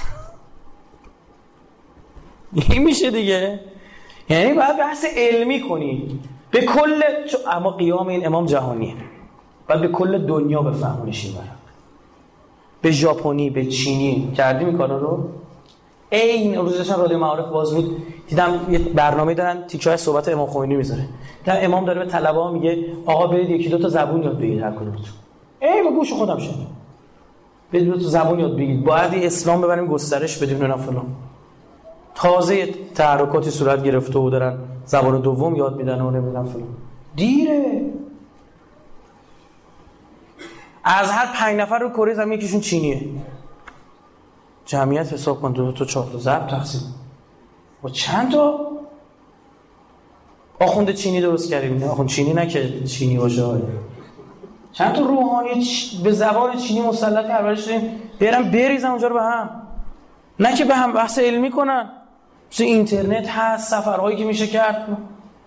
این میشه دیگه. یعنی باید بحث علمی کنی به کل، اما قیام این امام جهانیه، باید به کل دنیا بفهمونش. این به ژاپنی، به چینی کردیم این کارا رو. این روز داشتم رادیو معارف باز بود، دیدم یه برنامه دارن تیکه‌های صحبت امام خمینی میذاره، دیدم امام داره به طلبه‌ها میگه آقا برید یکی دو تا زبون یاد بگیرید هر کدومتون. به گوش خودم شنیدم، برید دو تا زبون یاد بگیرید، باید اسلام ببریم گسترش بدیم نه فلان. تازه تحرکاتی صورت گرفته و دارن زبان دوم یاد میدن و نمیدونم فلان. دیره. از هر 5 نفر رو کره زمین یکیشون چینیه. جمعیت حساب کن 2 تا 4 تا ضرب تقسیم با چند تا آخوند چینی درست کردیم. آخوند چینی نه که چینی باشه، چند تا روحانی به زبان چینی مسلط پرورش دادیم برن بریزن اونجا رو به هم، نه که به هم بحث علمی کنن. مثل اینترنت هست، سفرهایی که میشه کرد.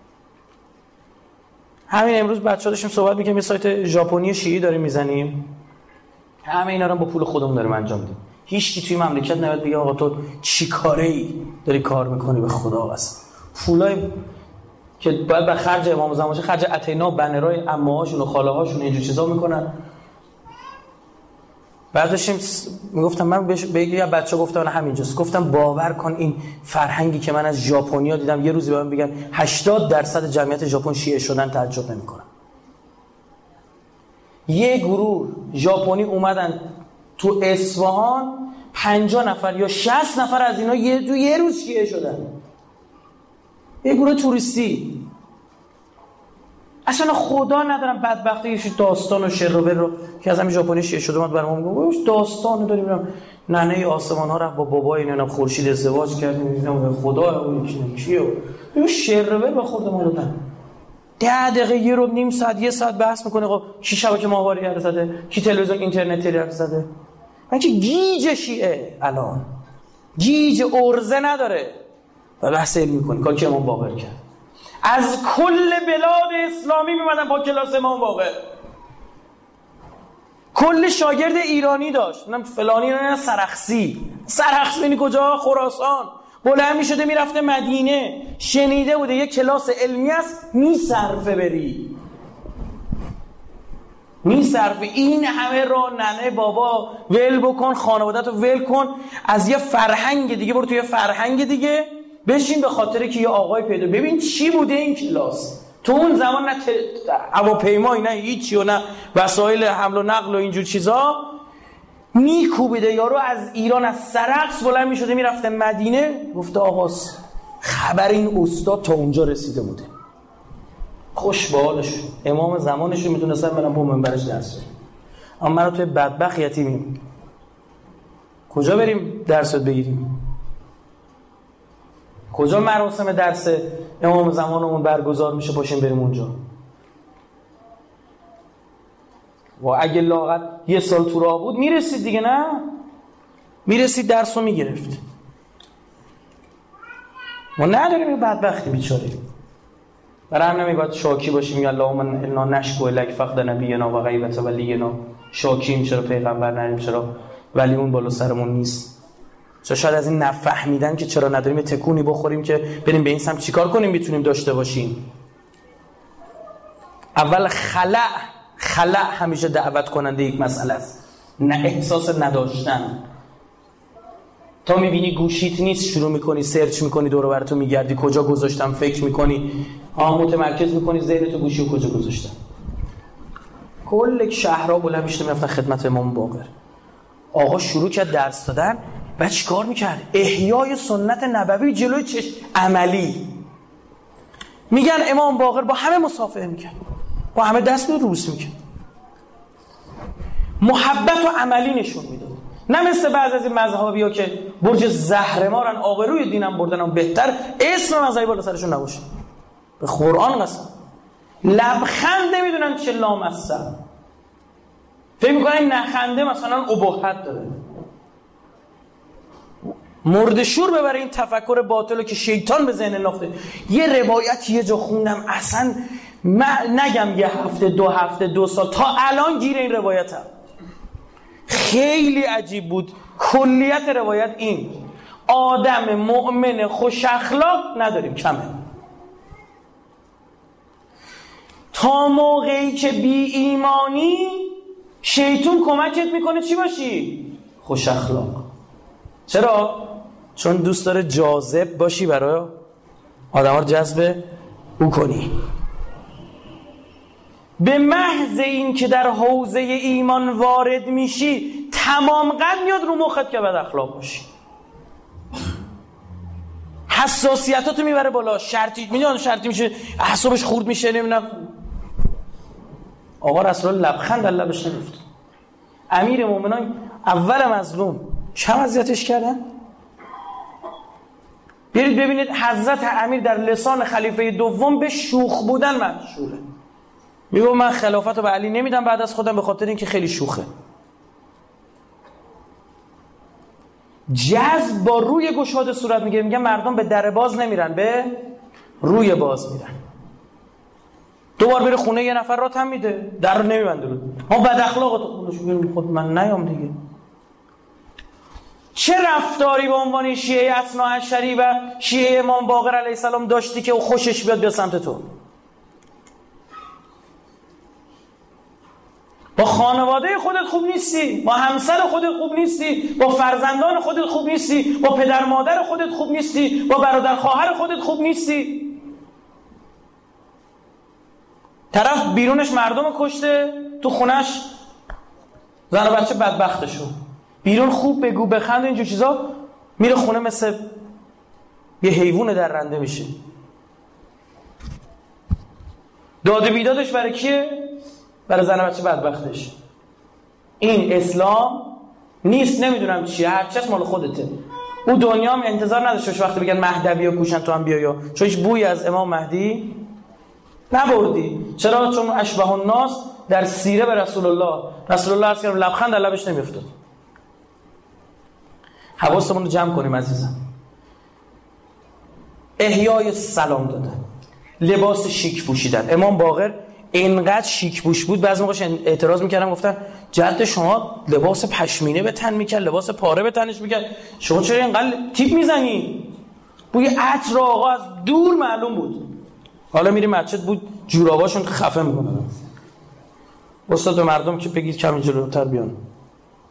همین امروز بچه‌ها داشتیم صحبت می‌کردیم، یه سایت ژاپنی شیعی داریم میزنیم، همه اینا رو با پول خودمون داریم انجام میدیم. هیچ کی توی مملکت نمیاد بگه آقا تو چی کاره‌ای داری کار میکنی، به خدا واسه پولای که باید به خرج امام زمان باشه، خرج اتینا بنرای عمه‌هاشون و خاله‌هاشون اینجور چیزا میکنن. بعد داشتیم میگفتم، من به یه بچه گفتم همینجاست، گفتم باور کن این فرهنگی که من از ژاپنیا دیدم، یه روزی به من بگن 80% جمعیت ژاپن شیعه شدن تعجب نمیکنم. یه گروه ژاپنی اومدن تو اصفهان، 50 نفر یا 60 نفر از اینا یه روز شیعه شدن. یه گروه توریستی. اصلا خدا ندارم بدبختیش داستان و شر و بر رو که از همین ژاپنی شیعه شده اومد برام میگه داستان داریم. میرم ننه آسمان ها رفت با بابای اینا خورشید ازدواج کرد، میگم خدا اون کیه و شر و بر به خود ما دادن. 10 دقیقه یه رو نیم ساعت یه ساعت بحث میکنه آقا کی شبکه ماهواره حرف زده، کی تلویزیون اینترنتی حرف زده. من که گیج شیعه الان گیج ارزه نداره و بحث علمی میکنه. کاری که امام باقر کرد، از کل بلاد اسلامی میمدن با کلاس امام باقر. کل شاگرد ایرانی داشت، من فلانی نه سرخسی بینی کجا؟ خراسان. بلند میشده میرفته مدینه، شنیده بوده یه کلاس علمی است، میصرفه بری میصرفه. این همه را ننه بابا ول بکن، خانواده‌تو ول کن، از یه فرهنگ دیگه برو توی فرهنگ دیگه، بشین به خاطر که یه آقای پیدا. ببین چی بوده این کلاس تو اون زمان، نه هواپیمایی نه هیچی و نه وسایل حمل و نقل و اینجور چیزا. میکوبیده یارو از ایران از سرخس بلند میشده میرفته مدینه، گفته آقا خبر این استاد تا اونجا رسیده بوده. خوش به حالش، امام زمانش رو میتونستن برن با منبرش درس بدن. اما من توی بدبخت یتیمیم، کجا بریم درس بگیریم؟ کجا مراسم درس امام زمانمون برگزار میشه پاشیم بریم اونجا؟ و اگه لاغت یه سال تو راه بود میرسید دیگه، نه میرسید درس رو میگرفت. ما نداریم این بدبختی بیچاره. برای همین باید شاکی باشیم. میگه اللهم انا نشکو الک فقد نبینا و غیبت ولینا. شاکیم چرا پیغمبر نداریم، چرا ولی اون بالا سرمون نیست، چرا شاید از این نفهمیدن که چرا نداریم تکونی بخوریم که بریم به این سمت چیکار کنیم میتونیم داشته باشیم. اول خلع همیشه دعوت کننده یک مسئله است، نه احساس نداشتن. تا میبینی گوشیت نیست شروع میکنی سرچ میکنی دور و برتو میگردی کجا گذاشتم، فکر میکنی متمرکز میکنی ذهنتو گوشی و کجا گذاشتم. کل شهرها بلند میشدن میرفتن خدمت امام باقر. آقا شروع کرد درس دادن و چیکار میکرد؟ احیای سنت نبوی جلوی چشم عملی. میگن امام باقر با همه مصافحه میکرد، با همه دست رو بوس میکرد، محبت و عملی نشون میداد. نه مثل بعض از این مذهبی‌ها که برج زهرمارن، آبروی دینم بردن، هم بهتر اسم مذهبی بالا سرشون نباشه. به قرآن قسم لبخند نمیدونن چه لامصب، فکر میکنن نخنده مثلا ابهت داره. مرد شور ببره این تفکر باطلو که شیطان به ذهن ناخته. یه روایت یه جا خوندم اصلا نگم یه هفته دو هفته 2 سال تا الان گیر این روایتم، خیلی عجیب بود. کلیت روایت این: آدم مؤمن خوش اخلاق نداریم، کمه. تا موقعی که بی ایمانی شیطان کمکت میکنه چی باشی؟ خوش اخلاق. چرا؟ چون دوست داره جاذب باشی، برای آدم ها رو جذب او کنی. به محض این که در حوزه ایمان وارد میشی تمام قد میاد رو مخت که بد اخلاق باشی. حساسیتاتو میبره بالا، شرطی میشه، اعصابش خورد میشه، نمیدونم. آقا رسول الله لبخند در لبش نگفت. امیر مومنان اول مظلوم چه اذیتش کردن؟ برید ببینید حضرت امیر در لسان خلیفه دوم به شوخ بودن مشهوره. میگه من خلافتو به علی نمیدم بعد از خودم به خاطر اینکه خیلی شوخه. جذب با روی گشاده صورت میگه مردم به در باز نمیرن، به روی باز میرن. دوبار بره خونه یه نفر رات هم میده، در رو نمیبنده رو. ما بد اخلاقه تو خودش میگه خود من نیام دیگه. چه رفتاری به عنوان شیعه اثناعشری و شیعه امام باقر علیه السلام داشتی که او خوشش بیاد به سمت تو؟ با خانواده خودت خوب نیستی، با همسر خودت خوب نیستی، با فرزندان خودت خوب نیستی، با پدر مادر خودت خوب نیستی، با برادر خواهر خودت خوب نیستی. طرف بیرونش مردم کشته، تو خونش زن و بچه بدبختشو. بیرون خوب بگو بخند اینجور چیزا، میره خونه مثل یه حیوان درنده میشه. داد بیدادش برای کیه؟ برای زن و بچه بدبختش. این اسلام نیست، نمیدونم چیه، هرچیز مال خودته. او دنیا هم انتظار نداشته وقتی بگن مهدوی ها کوشن تو هم بیایا، چون هیچ بوی از امام مهدی نبردی. چرا؟ چون اشبه الناس در سیره به رسول الله عرض کردم لبخند در لبش نمیافتاد. حواستمون رو جمع کنیم عزیزم. احیای سلام دادن، لباس شیک پوشیدن. امام باقر اینقدر شیک پوش بود بعضی موقعش اعتراض میکردن، گفتن جد شما لباس پشمینه به تن میکرد، لباس پاره به تنش میکرد، شما چرا اینقدر تیپ میزنی؟ بوی عطر آقا از دور معلوم بود. حالا میری مسجد بود جوراباشون خفه میکنن. استاد به مردم که بگید کمی جلوتر بیان.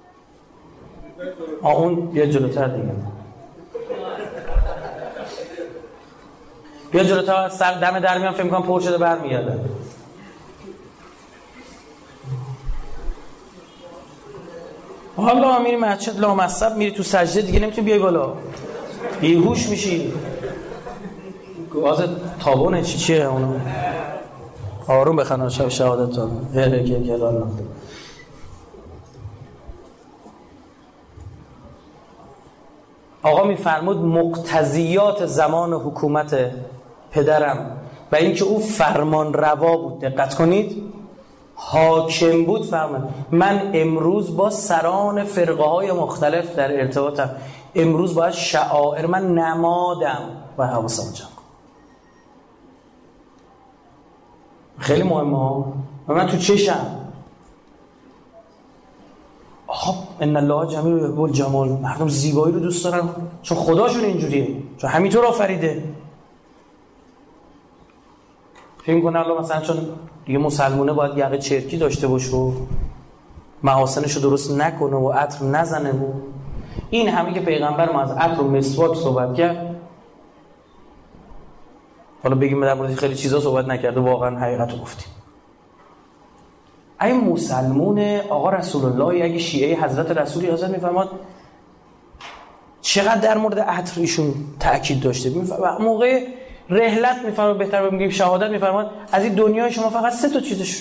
اون یه جلوتر دیگه. بیا جلوتر، سر دم در میام، فکر می‌کنم پر شده برمیگردن. حالا میری مسجد لامصب، میری تو سجده دیگه نمیتونی بیای بالا، بیهوش میشی. گاز تابونه چیه اونو؟ آروم بخوان شب شهادت تو. آقا میفرمود مقتضیات زمان حکومت پدرم و اینکه او فرمان روا بود، دقت کنید، حاکم بود، فرمان. من امروز با سران فرقه های مختلف در ارتباطم، امروز باید شعائر من نمادم و حواسم جمع کنم. خیلی مهمه ها. من تو چشم ان الله جمیل یحب الجمال، مردم زیبایی رو دوست دارن چون خداشون اینجوریه، چون همینطور آفریده. فکر می‌کنه الله مثلا چون دیگه مسلمونه باید یقه چرکی داشته باشه و محاسنشو درست نکنه و عطر نزنه و این همه که پیغمبر ما از عطر و مسواک صحبت کرد. حالا بگیم در مورد خیلی چیزا صحبت نکرده، واقعا حقیقتو گفتیم. این مسلمون آقا رسول الله، اگه شیعه حضرت رسولی حضرت میفرماد چقدر در مورد عطر ایشون تأکید داشته. موقع رحلت میفرماد، بهتر بگیم شهادت، میفرماد از این دنیای شما فقط 3 چیزش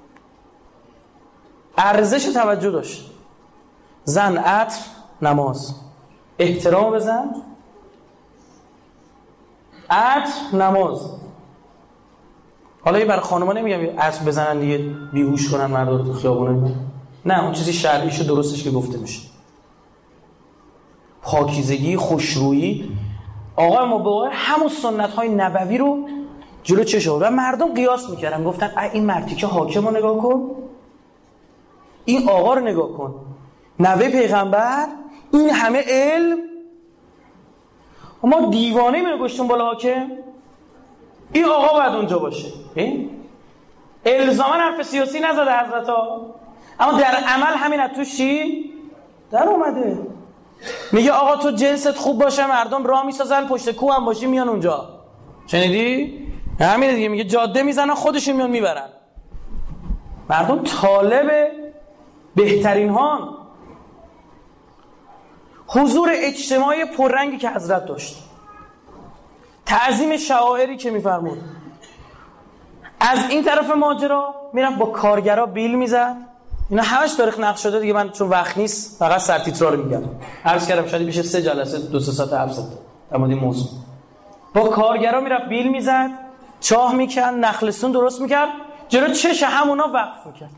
ارزش توجه داشت: زن، عطر، نماز. احترام بزن، عطر، نماز. حالا برای خانم‌ها نمیگم عطر بزنن دیگه بیهوش کنن مردا رو تو خیابونه، نه، اون چیزی شرعیشو درستش که گفته میشه. پاکیزگی، خوشرویی. آقا ما به همون سنت‌های نبوی رو جلو چشم و مردم قیاس میکردن، گفتن این مردی که حاکم رو نگاه کن، این آقا رو نگاه کن، نوه پیغمبر، این همه علم، ما دیوانه میره گشتون بالا حاکم، این آقا باید اونجا باشه. الزاما حرف سیاسی نزده حضرت ها، اما در عمل همین از توش چی؟ در اومده. میگه آقا تو جنست خوب باشه، مردم راه میسازن، پشت کوه هم باشی میان اونجا. شنیدی؟ همین دیگه، میگه جاده میزنن خودشون میان میبرن. مردم طالب بهترین هان. حضور اجتماعی پررنگی که حضرت داشت، تعظیم شعائری که میفرمود. از این طرف ماجرا میرفت با کارگرا بیل میزد. اینا همش تاریخ نقل شده دیگه، من چون وقت نیست فقط سرتیترا رو میگم. عرض کردم شاید بشه 3 جلسه 2-3 ساعت حرف زد در مورد این موضوع. با کارگرا میرفت بیل میزد، چاه میکند، نخلستون درست میکرد، جلو چش همونا وقف میکرد.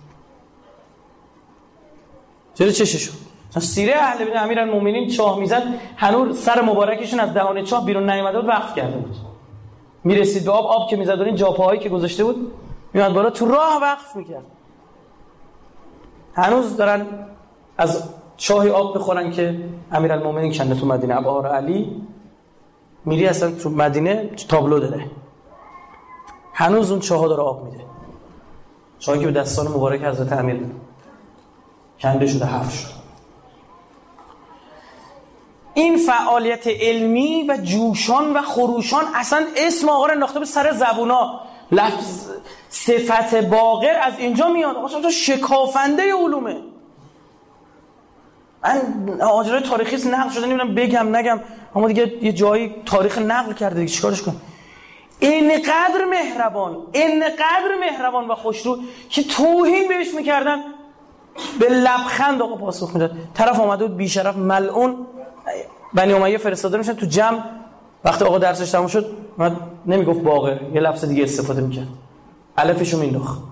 جلو چششون. سیره اهل بیت امیرالمومنین چاه میزد، هنوز سر مبارکشون از دهان چاه بیرون نیامده بود، وقف کرده بود. میرسید به آب که میزد این جاپاهایی که گذاشته بود میاد بالا، تو راه وقف میکرد. هنوز دارن از چاهی آب بخورن که امیرالمومنین کنده تو مدینه. ابوهر علی میری اصلا تو مدینه تابلو داره، هنوز اون چاها داره آب میده، چاهی که به دستان مبارک حضرت امیر کنده شده، حفر شد. این فعالیت علمی و جوشان و خروشان اصلا اسم آقا رو انداخته به سر زبونا. لفظ صفت باقر از اینجا میاد. آقا شکافنده علومه. من آجرای تاریخی نقل شده نمیدونم بگم نگم، اما دیگه یه جایی تاریخ نقل کرده دیگه، چیکارش کنم؟ اینقدر مهربان و خوشرو که توهین بهش میکردن، به لبخند آقا پاسخ میداد. طرف اومده بود بیشرف ملعون، بنی امیه فرستاده میشن تو جمع، وقتی آقا درسش تموم شد اومد نمیگفت باقر، یه لفظ دیگه استفاده میکرد، الفشو مینداخت.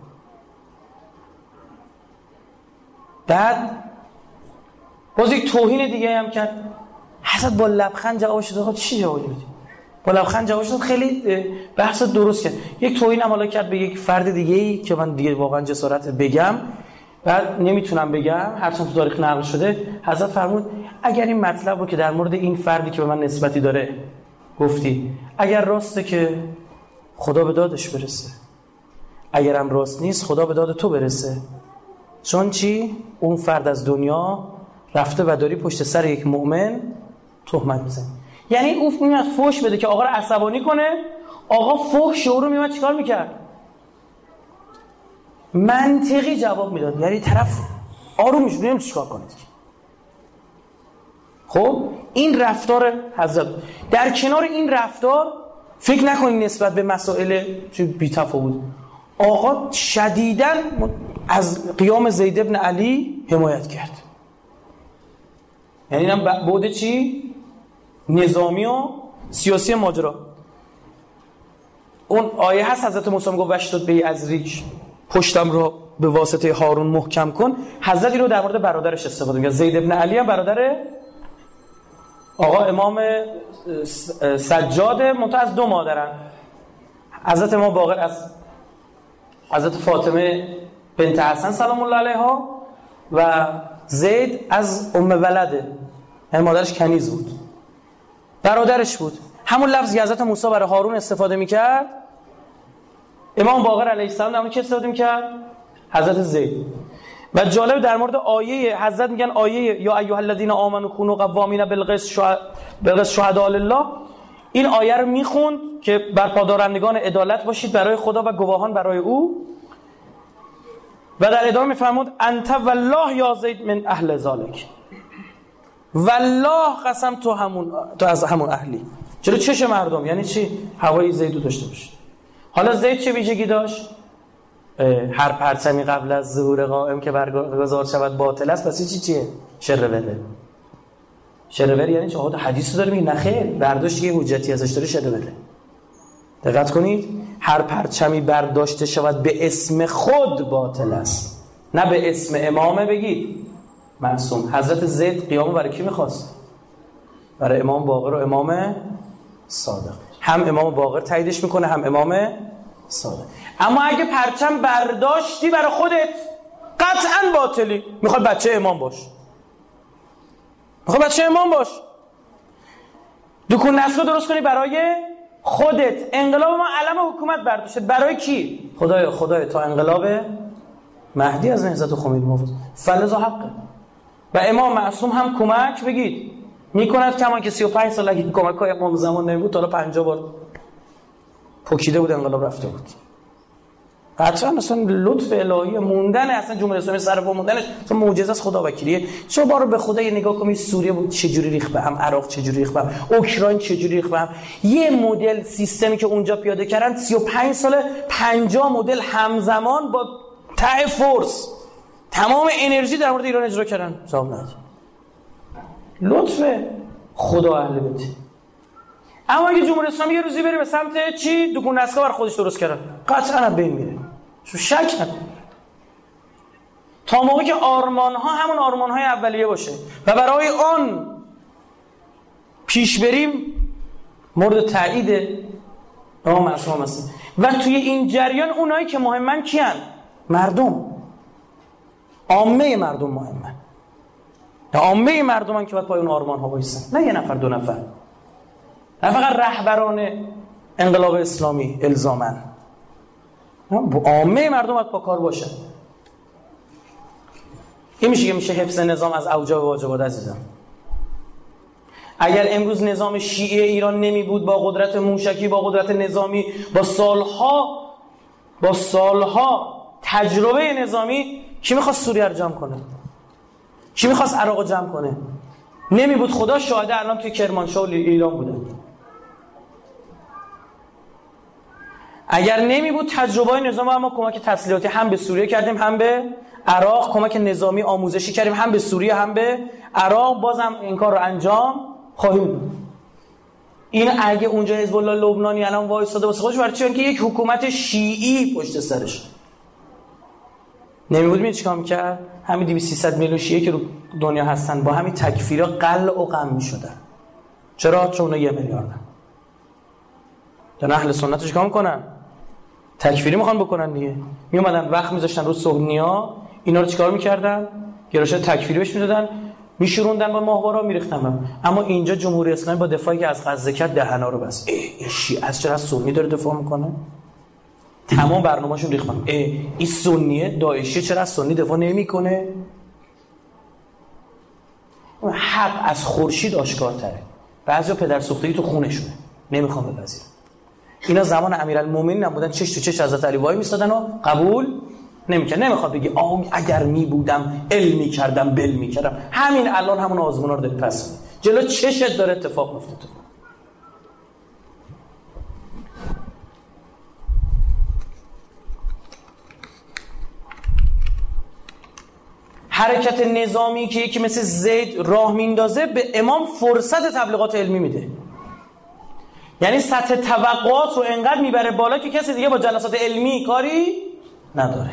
بعد باز یک توهین دیگه هم کرد، حضرت با لبخند جوابش داد. چی جواب میدی؟ با لبخند جوابش داد، خیلی بحث درست کرد. یک توهین هم حالا کرد به یک فرد دیگه‌ای که من دیگه واقعا جسارت بگم، بعد نمیتونم بگم، هرچند تو تاریخ نقل شده. حضرت فرمود اگر این مطلب رو که در مورد این فردی که به من نسبتی داره گفتی، اگر راسته که خدا به دادش برسه، اگرم راست نیست خدا به داد تو برسه. چون چی؟ اون فرد از دنیا رفته و داری پشت سر یک مؤمن تهمت میزنی. یعنی اون میاد فوش بده که آقا رو عصبانی کنه، آقا فحش شعور میومد چیکار میکرد؟ منطقی جواب میداد. یعنی طرف آروم میشه، نمیدونم چیکار کنه. خب این رفتار حضرت. در کنار این رفتار فکر نکنید نسبت به مسائل بی تفاوت. آقا شدیداً از قیام زید بن علی حمایت کرد. یعنی اینم بعد چی؟ نظامی و سیاسی ماجرا. اون آیه هست حضرت موسی میگه وشتد به از ریش، پشتم رو به واسطه هارون محکم کن. حضرت این رو در مورد برادرش استفاده می‌کنه. زید بن علی هم برادر آقا امام سجاد، منتها از دو مادرن. حضرت امام باقر از حضرت فاطمه بنت حسن سلام الله علیها و زید از ام ولده، یعنی مادرش کنیز بود، برادرش بود. همون لفظی حضرت موسی برای هارون استفاده میکرد، امام باقر علیه السلام در مورد کی استفاده میکرد؟ حضرت زید. و جالب در مورد آیه حضرت میگن آیه یا ایها الذین آمنوا کونوا قوامین بالقسط شهداء لله، این آیه رو میخوند که برپادارندگان عدالت باشید برای خدا و گواهان برای او. و در ادامه میفرمود انت والله یا زید من اهل ذالک، والله قسم تو از همون اهلی. چرا چش مردم؟ یعنی چی؟ هوای زیدو داشته باشید. حالا زید چه ویژگی داشت؟ هر پرچمی قبل از ظهور قائم که برگزار شود باطل است. پس چیه؟ شروره. شروره یعنی چه؟ حدیث رو داره میگه نخیر، برداشت یه حجتی ازش داره شروره. دقت کنید، هر پرچمی برداشته شود به اسم خود باطل است، نه به اسم امامه. بگید معصوم. حضرت زید قیامو برای کی میخواست؟ برای امام باقر و امام صادق. هم امام باقر تاییدش میکنه هم امام صادق. اما اگه پرچم برداشتی برای خودت، قطعا باطلی. میخواد بچه امام باش، دکون نسل درست کنی برای خودت. انقلاب ما علم حکومت برداشته برای کی؟ خدایا تا انقلاب مهدی از نهضت خمینی محافظ. فلذا حقه. و امام معصوم هم کمک بگید میکند، کما که 35 سال اگه کمک‌های امام زمان نمیبود تا 50 بار پوکیده بود انقلاب رفته بود. قطعا اصلا لطف الهی موندن اصلا جمهوری اسلامی سر پا موندنش اصلا معجزه است، خدا وکیلیه. چه بارو به خدا یه نگاه کنید، سوریه بود چجوری ریخت به هم، عراق چجوری ریخت به هم، اوکراین چجوری ریخت به هم. یه مدل سیستمی که اونجا پیاده کردن 35 سال 50 مدل همزمان با ته فورس تمام انرژی در مورد ایران اجرا کردن. حساب نداره. لطف خدا اهل بیت. اما اگه جمهوری اسلامی یه روزی بره به سمت چی؟ دکون نسکا بر خودش درست کردن، قطعا بین میره. شک نکن. تا موقعی که آرمان‌ها همون آرمان‌های اولیه باشه و برای آن پیش بریم، مورد تایید امام معصوم هستیم. و توی این جریان اونایی که مهمن کیان؟ مردم، عامه مردم مهمن. عامه مردمن که باید پای اون آرمان‌ها وایسن، نه یه نفر دو نفر، نه فقط رهبران انقلاب اسلامی الزاماً. عامه مردم باید پا کار باشن. این میشه حفظ نظام از اوجاب و واجبات. عزیزم اگر امروز نظام شیعه ایران نمی بود، با قدرت موشکی، با قدرت نظامی، با سالها تجربه نظامی، کی میخواست سوریه رو جمع کنه؟ کی میخواست عراق رو جمع کنه؟ نمی بود. خدا شاهده الان توی کرمانشاه و ایران بودن. اگر نمی بود تجربه نظام، اما کمک تسلیحاتی هم به سوریه کردیم هم به عراق، کمک نظامی آموزشی کردیم هم به سوریه هم به عراق، بازم این کار رو انجام خواهیم. این اگه اونجا حزب الله لبنانی الان وایساده واسه خودش، برای چی؟ که یک حکومت شیعی پشت سرش. نمی بود می چیکار می‌کرد؟ همین 200-300 میلیون شیعه که رو دنیا هستن با همین تکفیرها قلع و قم می‌شدن. چرا؟ چون اونا 1 میلیاردن. در اهل سنت چیکار می‌کنن؟ تکفیری میخوان بکنن دیگه. می اومدن وقت میذاشتن رو سنی‌ها، اینا رو چیکار میکردن؟ گرایشات تکفیری بهش میدادن، میشوروندن با ماهوارا میریختن. اما اینجا جمهوری اسلامی با دفاعی که از غزه کرد دهنا رو بست. این شیعه از چرا سنی داره دفاع میکنه؟ تمام برنامه‌شون ریختن. این سنیه داعشی چرا از سنی دفاع نمیکنه؟ حق از خورشید آشکارتره. بعضیا پدر سوختگی تو خونشونه، نمیخوام بپذیرن. اینا زمان امیرالمومنین هم بودن، چش تو چش حضرت علی وای میستادن و قبول نمیکرد. نمیخواد بگی اگر می بودم علم میکردم بل میکردم. همین الان همون آزمونا رو داری پس میدی، جلو چشت داره اتفاق میفته. حرکت نظامی که یکی مثل زید راه میندازه به امام فرصت تبلیغات علمی میده، یعنی سطح توقعات رو انقدر میبره بالا که کسی دیگه با جلسات علمی کاری نداره.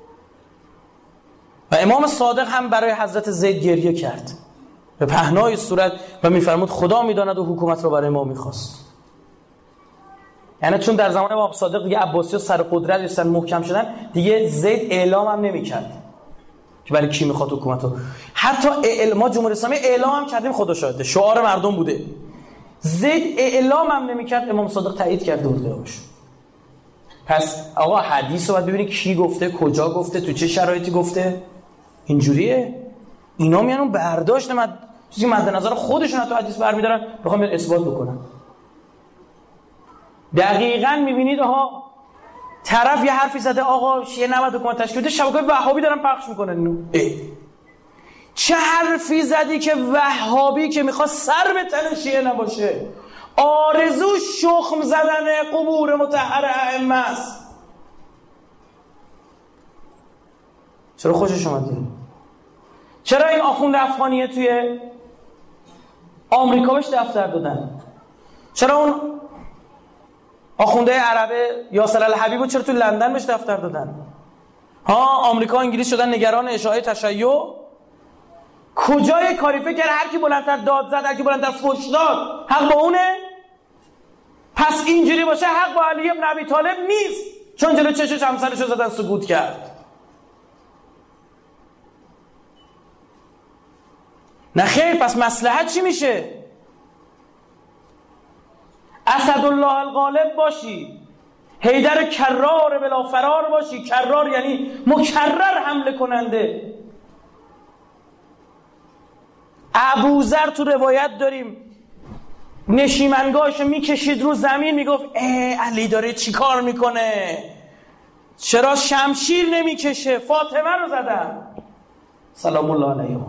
و امام صادق هم برای حضرت زید گریه کرد به پهنای صورت و میفرمود خدا میداند و حکومت رو برای ما میخواست. یعنی چون در زمان امام صادق دیگه عباسی‌ها سر قدرت رسیدن، محکم شدن، دیگه زید اعلام هم نمیکرد که برای کی میخواد حکومت رو. حتی ما جمهوری اسلامی اعلام هم کردیم، خدا شاهده، شعار مردم بوده. زید اعلام هم نمیکرد، امام صادق تایید کرده بود باشه. پس آقا حدیث رو باید ببینید کی گفته، کجا گفته، تو چه شرایطی گفته. اینجوریه. اینا میان اون برداشت چیزی مد نظر خودشون حتی حدیث برمی‌دارن بخوام اثبات بکنن. دقیقاً می‌بینید آها طرف یه حرفی زده آقا شیعه نباید حکومت تشکیل بده، شبکه‌های وهابی دارن پخش میکنن اینو. چه حرفی زدی که وهابی که میخواد سر به تن شیعه نباشه، آرزو شخم زدن قبور مطهر ائمه است. چرا خوشش اومده؟ چرا این آخوند افغانیه توی آمریکا بهش دفتر دادن؟ چرا اون آخونده عربه یاسر الحبیبو چرا تو لندن بهش دفتر دادن؟ آمریکا انگلیس شدن نگران اشاعه تشیع. کجای کاری فکر هر کی بلندتر داد زد، هر کی بلندتر فحش داد حق با اونه؟ پس اینجوری باشه حق با علی ابن ابی طالب نیست، چون جلو چشش همسرشو زدن سکوت کرد. نه خیر، پس مصلحت چی میشه؟ اسدالله الغالب باشی، حیدر کرار بلا فرار باشی. کرار یعنی مکرر حمله کننده. ابوذر تو روایت داریم نشیمنگاهشو میکشید رو زمین، میگفت علی داره چی کار میکنه، چرا شمشیر نمیکشه، فاطمه رو زدن سلام الله علیها.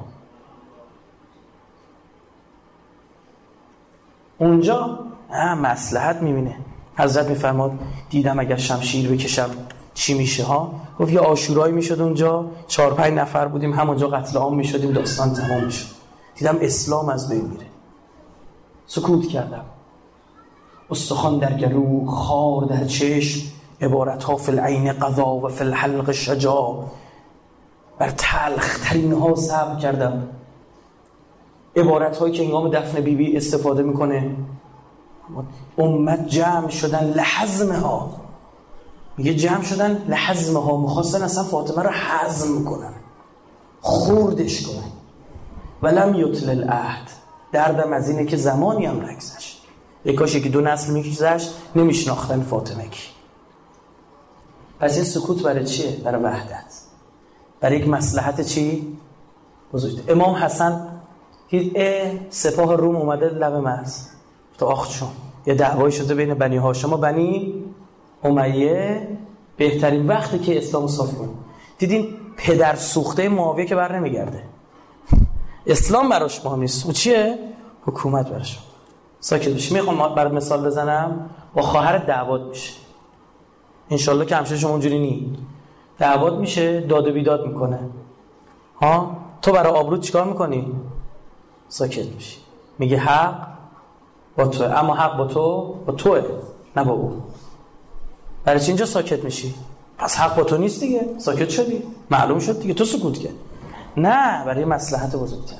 اونجا مصلحت میبینه. حضرت میفرماد دیدم اگر شمشیر بکشم چی میشه ها؟ گفت یه عاشورایی میشد اونجا، 4-5 نفر بودیم، همونجا قتل عام میشدیم، داستان تمام میشد. دیدم اسلام از بین میره، سکوت کردم. استخوان در گلو، خار در چشم، عبارت ها فی العین قضا و فی الحلق شجاع. بر تلخ ترین ها صبر کردم. عبارت هایی که انگام دفن بیبی استفاده میکنه. امت جمع شدن لحظمه ها، میگه جمع شدن لحظمه ها، میخواستن اصلا فاطمه رو حزم کنن، خوردش کنن. ولم یطل العهد، دردم از اینه که زمانی هم نگذشت، یک کاش یکی 2 نسل میگذشت نمیشناختن فاطمه کی. پس این سکوت برای چیه؟ برای وحدت، برای یک مصلحت چی؟ بزرگ. امام حسن دید سپاه روم اومده لب مرز، تو آخ چون یه دعوایی شده بین بنی هاشم و بنی امیه، بهترین وقتی که اسلام صاف کنه. دیدین پدر سوخته معاویه که بر نمیگرده، اسلام براش مهم نیست، او چیه؟ حکومت براش. ساکت بشی. میخوام برات مثال بزنم. با خواهر دعوات میشه، انشالله که همشه شما اونجوری نی. دعوات میشه، داد و بیداد میکنه. تو برای آبرو چیکار میکنی؟ ساکت میشی، میگه حق با توه، اما حق با توه نه با او. برای چی اینجا ساکت میشی؟ پس حق با تو نیست دیگه، ساکت شدی، معلوم شد دیگه، تو سکوت کرد. نه، برای مصلحت بزرگتر.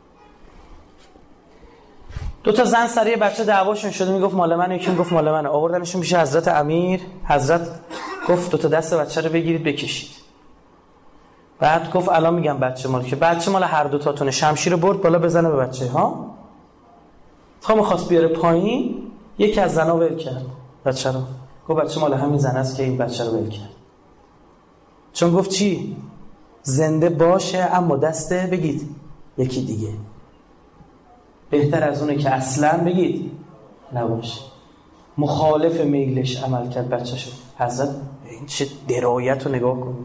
2 زن سر بچه دعواشون شده، میگفت مال منه، یکی میگفت مال منه. آوردنشون پیش حضرت امیر. حضرت گفت 2 دست بچه رو بگیرید بکشید. بعد گفت الان میگم بچه مال که بچه مال هر 2 تاتونه. شمشیر برد بالا بزنه به بچه تا میخواست بیاره پایین، یکی از زنا ول کرد بچه رو. گفت بچه مال همین زن است که این بچه رو ول کرد. چون گفت چی؟ زنده باشه اما دسته بگید یکی دیگه. بهتر از اونه که اصلا بگید نباشه. مخالف میلش عمل کرد بچه‌شو. حضرت این چه درایت رو نگاه کنید.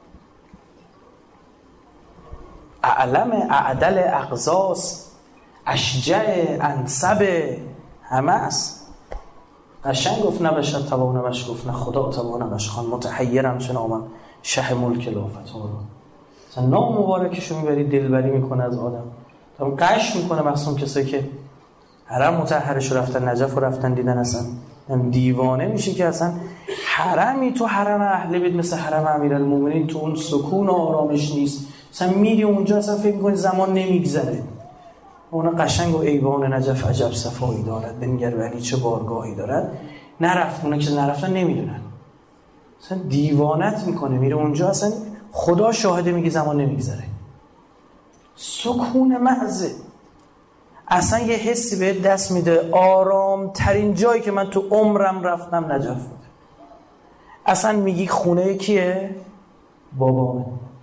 اعلم اعدل اقزاس اشجع انصب همه است. قشنگ گفت نبشد توانمش گفت نه خدا توانمش خان متحیرم چه نامم شه ملک لافت ها رو. نام مبارکشو میبری دلبری میکنه از آدم. تا قش میکنه مخصوم کسایی که حرم مطهرش رفتن نجف رو رفتن دیدن اصلا دیوانه میشه که اصلا حرمی تو حرم اهل بیت مثل حرم امیرالمومنین تو اون سکون و آرامش نیست. اصلا میری اونجا اصلا فکر میکنی زمان نمیگذره. اون قشنگ و ایوان نجف عجب صفایی دارد بنگر ولی چه بارگاهی دارد. نرفت اونا که نرفتن نمیدونن. اصلا دیوانت میکنه میره اونجا اصلا خدا شاهده میگه زمان نمیگذره. سکون محض. اصلا یه حسی بهت دست میده آرام ترین جایی که من تو عمرم رفتم نجف بود. اصلا میگی خونه کیه؟ بابامه.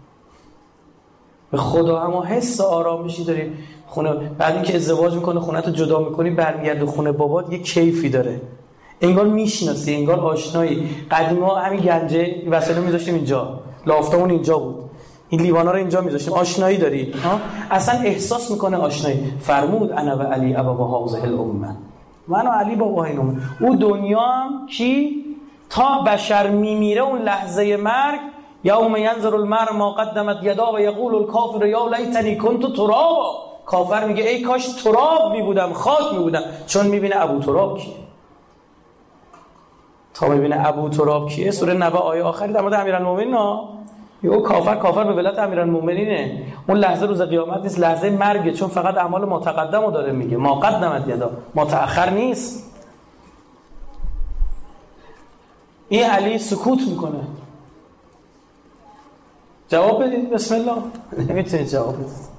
به خدا اما حس آرامشی داری. خونه بعد اینکه ازدواج میکنه خونه‌تو جدا میکنی برمیگرده خونه بابات یه کیفی داره. انگار میشناسی انگار آشنایی. قدیما همین گنجه وسایل میذاشتیم اینجا لافتمون اینجا بود این لیوانا رو اینجا میذاشتیم آشنایی داری ها؟ اصلا احساس میکنه آشنایی. فرمود انا و علی ابا هذه الامه من و علی بابا این امه. او دنیا هم کی تا بشر میمیره اون لحظه مرگ یوم ینظر المرء ما قدمت یدا و یقول الکافر یا لیتنی کنت ترابا. کافر میگه ای کاش تراب میبودم خاک میبودم. چون میبینه ابو تراب کیه. تا میبینه ابو تراب کیه سوره نبأ آیه آخری در مورد امیرالمومنین یهو کافر به ولایت امیرالمومنینه. اون لحظه روز قیامت نیست لحظه مرگه. چون فقط اعمال ما تقدمو داره میگه ما قدمت یدا ما تأخر نیست. این علی سکوت میکنه. جواب بدید بسم الله. نمیتونید جواب بدید.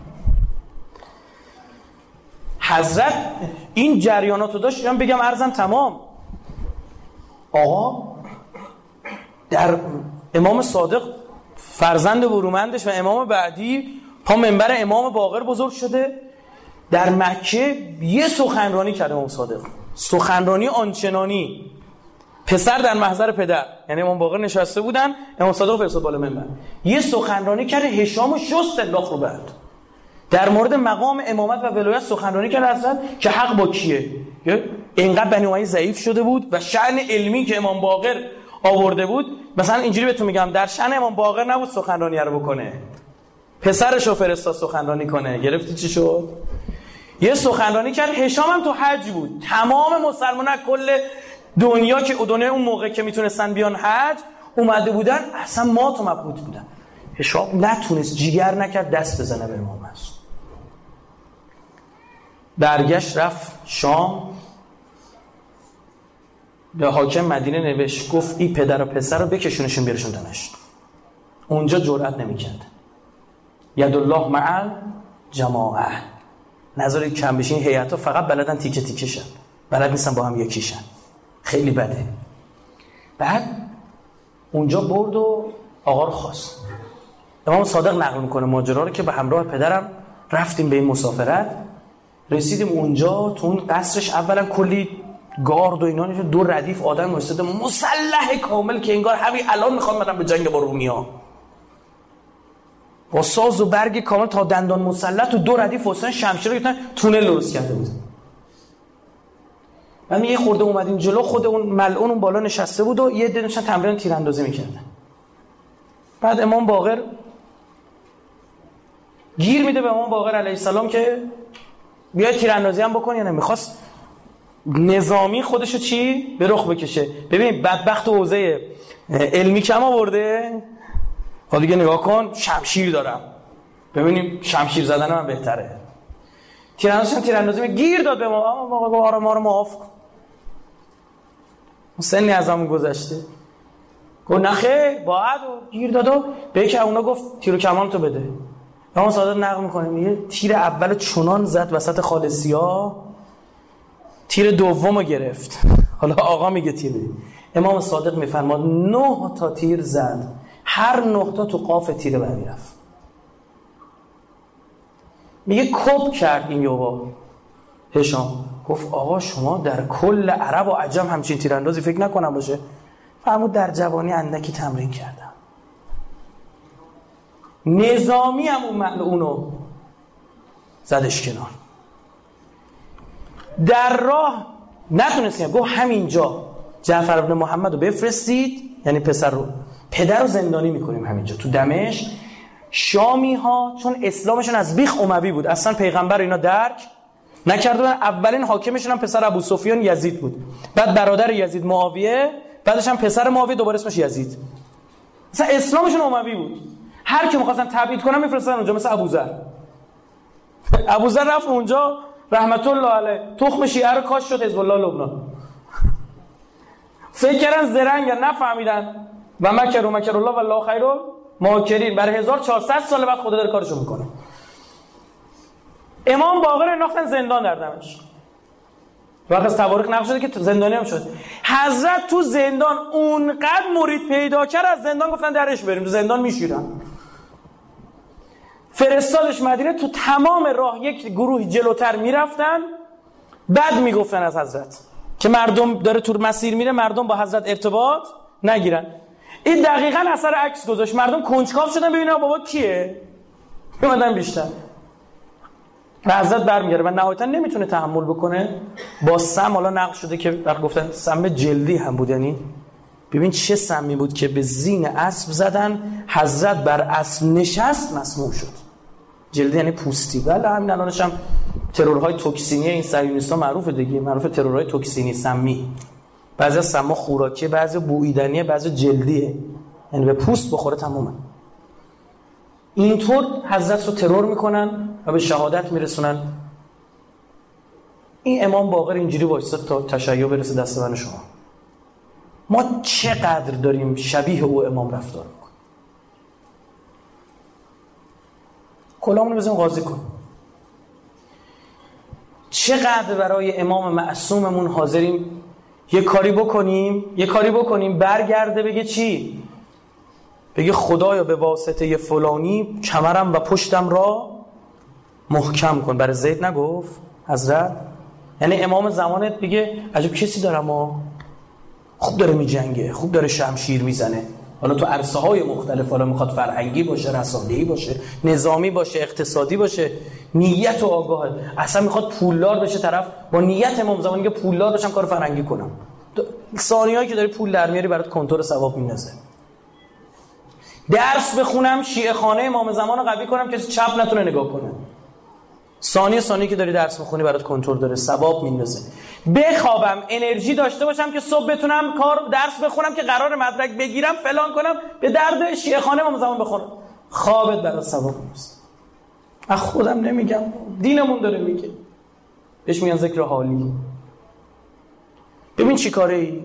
حضرت این جریاناتو داشت. من بگم عرضم تمام. آقا در امام صادق فرزند برومندش و امام بعدی پا منبر امام باقر بزرگ شده. در مکه یه سخنرانی کرده امام صادق. سخنرانی آنچنانی. پسر در محضر پدر یعنی امام باقر نشسته بودن امام صادق فرستاد بالا منبر. یه سخنرانی کرده هشام و شست انداخت رو بعد. در مورد مقام امامت و ولایت سخنرانی کرده اصلا که حق با کیه. اینقدر بنی امیه ضعیف شده بود و شأن علمی که امام باقر آورده بود مثلا اینجوری بهتون میگم در شأن امام باقر نبود سخنرانی رو بکنه. پسرشو فرستاد سخنرانی کنه. گرفتی چی شد؟ یه سخنرانی کرد. هشام هم تو حج بود. تمام مسلمانان کل دنیا که دنیا اون موقع که میتونستن بیان حج اومده بودن اصلا مات و مبهوت بودن. هشام نتونست جیگر نکرد دست بزنه به امام معصوم. برگشت رفت شام به حاکم مدینه نوشت گفت این پدر و پسر رو بکشونشون بیارشون دمشق. اونجا جرئت نمی‌کرد. یدالله مع الجماعه. نظری کم بشه این هیئت‌ها فقط بلدن تیکه تیکه شن. بلد نیستن با هم یکیشن. خیلی بده. بعد اونجا برد و آقا رو خواست. امام صادق نقل میکنه ماجرا رو که به همراه پدرم رفتیم به این مسافرت. رسیدیم اونجا تو اون قصرش اولا کلی گارد و اینا دو ردیف آدم وایساده مسلح کامل که انگار همین الان میخوام برم به جنگ با رومیا. با ساز و برگ کامل تا دندان مسلح تو دو ردیف وایسادن شمشیر رو گرفتن تونل درست کرده بود. من یه خورده اومدیم جلو خود اون ملعون اون بالا نشسته بود و یه عده داشتن تمرین تیراندازی میکردن. بعد امام باقر گیر میده به امام باقر علیه السلام که بیا تیراندازی هم بکن یا نمیخواست نظامی خودشو چی به رخ بکشه. ببین بدبخت و حوزه علمی کم آورده. حالا دیگه نگاه کن شمشیر دارم ببینیم شمشیر زدن من بهتره. تیراندازی گیر داد به ما رو معاف کن. سنی از همون گذشته. گفت نخیر باید و گیر داد و به که اونا گفت تیر و کمان تو بده. امام صادق نقل میکنه میگه تیر اول چنان زد وسط خالصیا تیر دومو گرفت. حالا آقا میگه تیر امام صادق میفرماد 9 تا تیر زد. هر 9 تا تو قاف تیر بعدی رفت. میگه کپ کرد این یوبا هشام گفت آقا شما در کل عرب و عجم همچین تیراندازی فکر نکنم باشه. فرمود در جوانی اندکی تمرین کردم. نظامی هم اون ملعونو زدش کنار. در راه نتونستیم، گفت همینجا جعفر بن محمد رو بفرستید، یعنی پدر رو زندانی میکنیم همینجا تو دمشق. شامی ها چون اسلامشون از بیخ اموی بود، اصلا پیغمبر اینا درک نکردن. اولین حاکمشون هم پسر ابو سفیان یزید بود، بعد برادر یزید معاویه، بعدش هم پسر معاویه دوباره اسمش یزید. اصلا اسلامشون اموی بود. هر کی می‌خواستن تبعید کنن میفرستن اونجا، مثل ابوذر رفت اونجا رحمت الله علیه، تخم شیعه رو کاش شد حزب الله لبنان. فکر کردن زرنگن، نفهمیدن. و مکر الله والله خیر الماکرین. برای 1400 سال بعد خدا داره کارشو میکنه. امام باقر انداختن زندان در دمشق. وقت از تواریخ نقل شده که زندانی هم شد. حضرت تو زندان اونقدر مرید پیدا کرد، از زندان گفتن درش بریم، تو زندان میشیرن. فرستادش مدینه. تو تمام راه یک گروه جلوتر میرفتن، بعد میگفتن از حضرت که مردم داره تو مسیر میره، مردم با حضرت ارتباط نگیرن. این دقیقاً اثر عکس گذاشت. مردم کنجکاو شدن ببینن بابا کیه، اومدن بیشتر. و حضرت برمیگره و نهایتا نمیتونه تحمل بکنه. با سم، حالا نقل شده که وقت گفتن سم جلدی هم بود، یعنی ببین چه سمی بود که به زین اسب زدن، حضرت بر اسب نشست مسموم شد. جلدی یعنی پوستی. بله همین الانش هم ترورهای توکسینی این صهیونیست‌ها معروفه دیگه، معروف ترورهای توکسینی سمی. بعضی از سم‌ها خوراکیه، بعضی بویدنیه، بعضی جلدیه، یعنی به پوست بخوره تمومه. اینطور حضرت رو ترور میکنن و به شهادت میرسونن. این امام باقر اینجوری وایساد تا تشیع برسه دست من شما. ما چقدر داریم شبیه او امام رفتار میکنیم. کلامونو بزنیم قاضی کن. چقدر برای امام معصوممون حاضریم یه کاری بکنیم برگرده بگه چی؟ بگه خدایا به واسطه فلانی کمرم و پشتم را محکم کن. برای زید نگفت حضرت؟ یعنی امام زمانت بگه عجب کسی دارم، خوب داره میجنگه، خوب داره شمشیر میزنه. حالا تو عرصه های مختلف، حالا میخواد فرهنگی باشه، رسانه‌ای باشه، نظامی باشه، اقتصادی باشه، نیت و آگاهه. اصلا میخواد پولدار بشه طرف، با نیت امام زمانی که پولدار بشم کار فرهنگی کنم. ثانیه‌ای که داری پول در میاری برات کنتور ثواب میندازه. درس بخونم شیعه خانه امام زمان رو قوی کنم که چپ نتونه نگاه کنه. ثانیه که داری درس میخونی برات کنتور داره، ثواب میندازه. بخوابم انرژی داشته باشم که صبح بتونم درس بخونم که قرار مدرک بگیرم فلان کنم، به درد شیعه خانه امام زمان بخونم، خوابت برات ثواب میندازه. از خودم نمیگم، دینمون داره میگه، بهش میگن ذکر حالی. ببین چی کاره ای،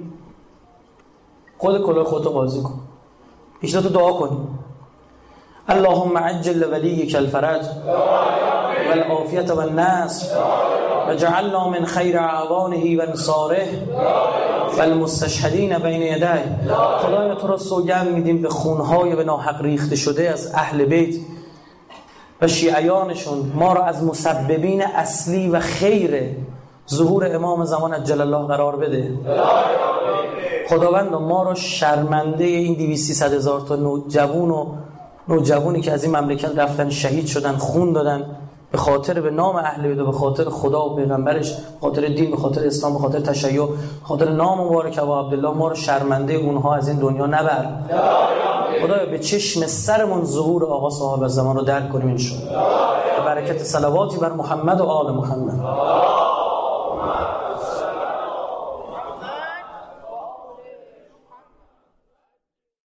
خودتو قاضی کن، پیشتو دعا کن. اللهم عجل ولیک الفرج والعافیت والنصر وجعلنا من خیر اعوانه و انصاره والمستشهدین بین یدیه. خدایا تو را سوگند میدیم به خونهای به ناحق ریخته شده از اهل بیت و شیعیانشون، ما را از مسببین اصلی و خیر ظهور امام زمان عجل الله قرار بده. خداوند ما را شرمنده این 200-300 هزار تا نوجوانی که از این مملکت رفتن شهید شدن، خون دادن به خاطر به نام اهل بیت و به خاطر خدا و پیغمبرش، به خاطر دین، به خاطر اسلام، به خاطر تشیع، به خاطر نام مبارک ابا عبدالله، ما رو شرمنده اونها از این دنیا نبر. خدایا به چشم سرمون ظهور آقا صاحب الزمان رو درک کنیم ان شاء الله. برکت صلواتی بر محمد و آل محمد.